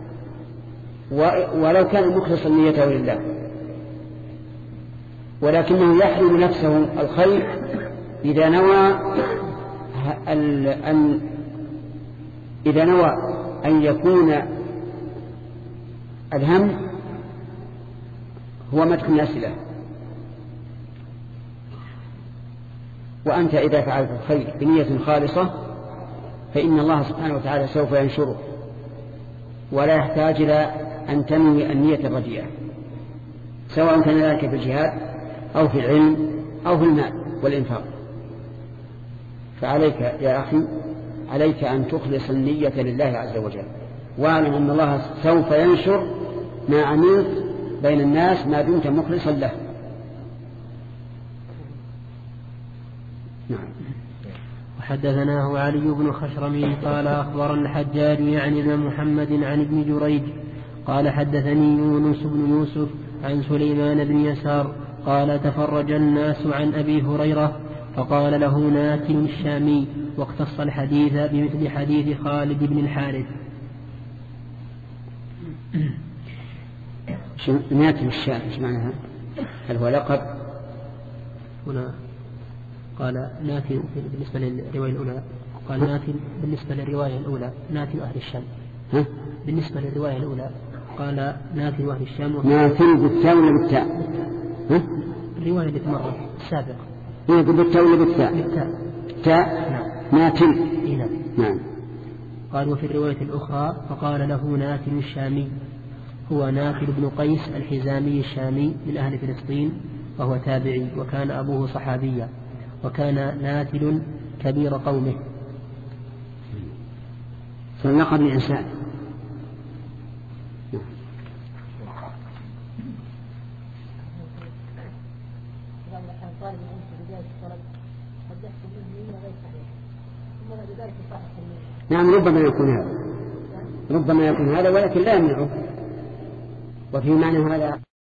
ولو كان مخلصا نيته لله، ولكنه يحرم نفسه الخير إذا نوى إذا نوى أن يكون الهم هو مدح الناس له، وأنت إذا فعلت الخير بنية خالصة فإن الله سبحانه وتعالى سوف ينشره، ولا يحتاج إلى أن تنوي النية الرديئة، سواء كان ذلك في الجهاد أو في العلم أو في المال والإنفاق. فعليك يا أخي، عليك أن تخلص النية لله عز وجل، واعلم أن الله سوف ينشر ما عملت بين الناس ما دمت مخلصا له. نعم. وحدثناه علي بن خشرم قال أخبرنا الحجاج يعني بن محمد عن ابن جريج قال حدثني يونس بن يوسف عن سليمان بن يسار قال تفرج الناس عن أبي هريرة فقال له ناتل الشامي، واقتص الحديث بمثل حديث خالد بن الحارث. ناتل الشامي ايش معناها؟ هل هو لقب؟ هنا قال ناتل بالنسبة للرواية الأولى، قال ناتل بالنسبة للرواية الأولى ناتل أهل الشام. بالنسبة للرواية الأولى قال ناتل أهل الشام. ناتل بالتاء ولا بالتاء؟ الرواية التي مرت السابقة هي بالتاء ولا بالتاء؟ بالتاء. نعم. ناتل. نعم. قال وفي الرواية الأخرى فقال له ناتل الشامي، هو ناتل بن قيس الحزامي الشامي من أهل فلسطين، وهو تابعي وكان أبوه صحابيا، وكان ناتل كبير قومه. فلقب الإنسان. نعم ربما يكون هذا ولكن لا يمنعه. وفي معنى هذا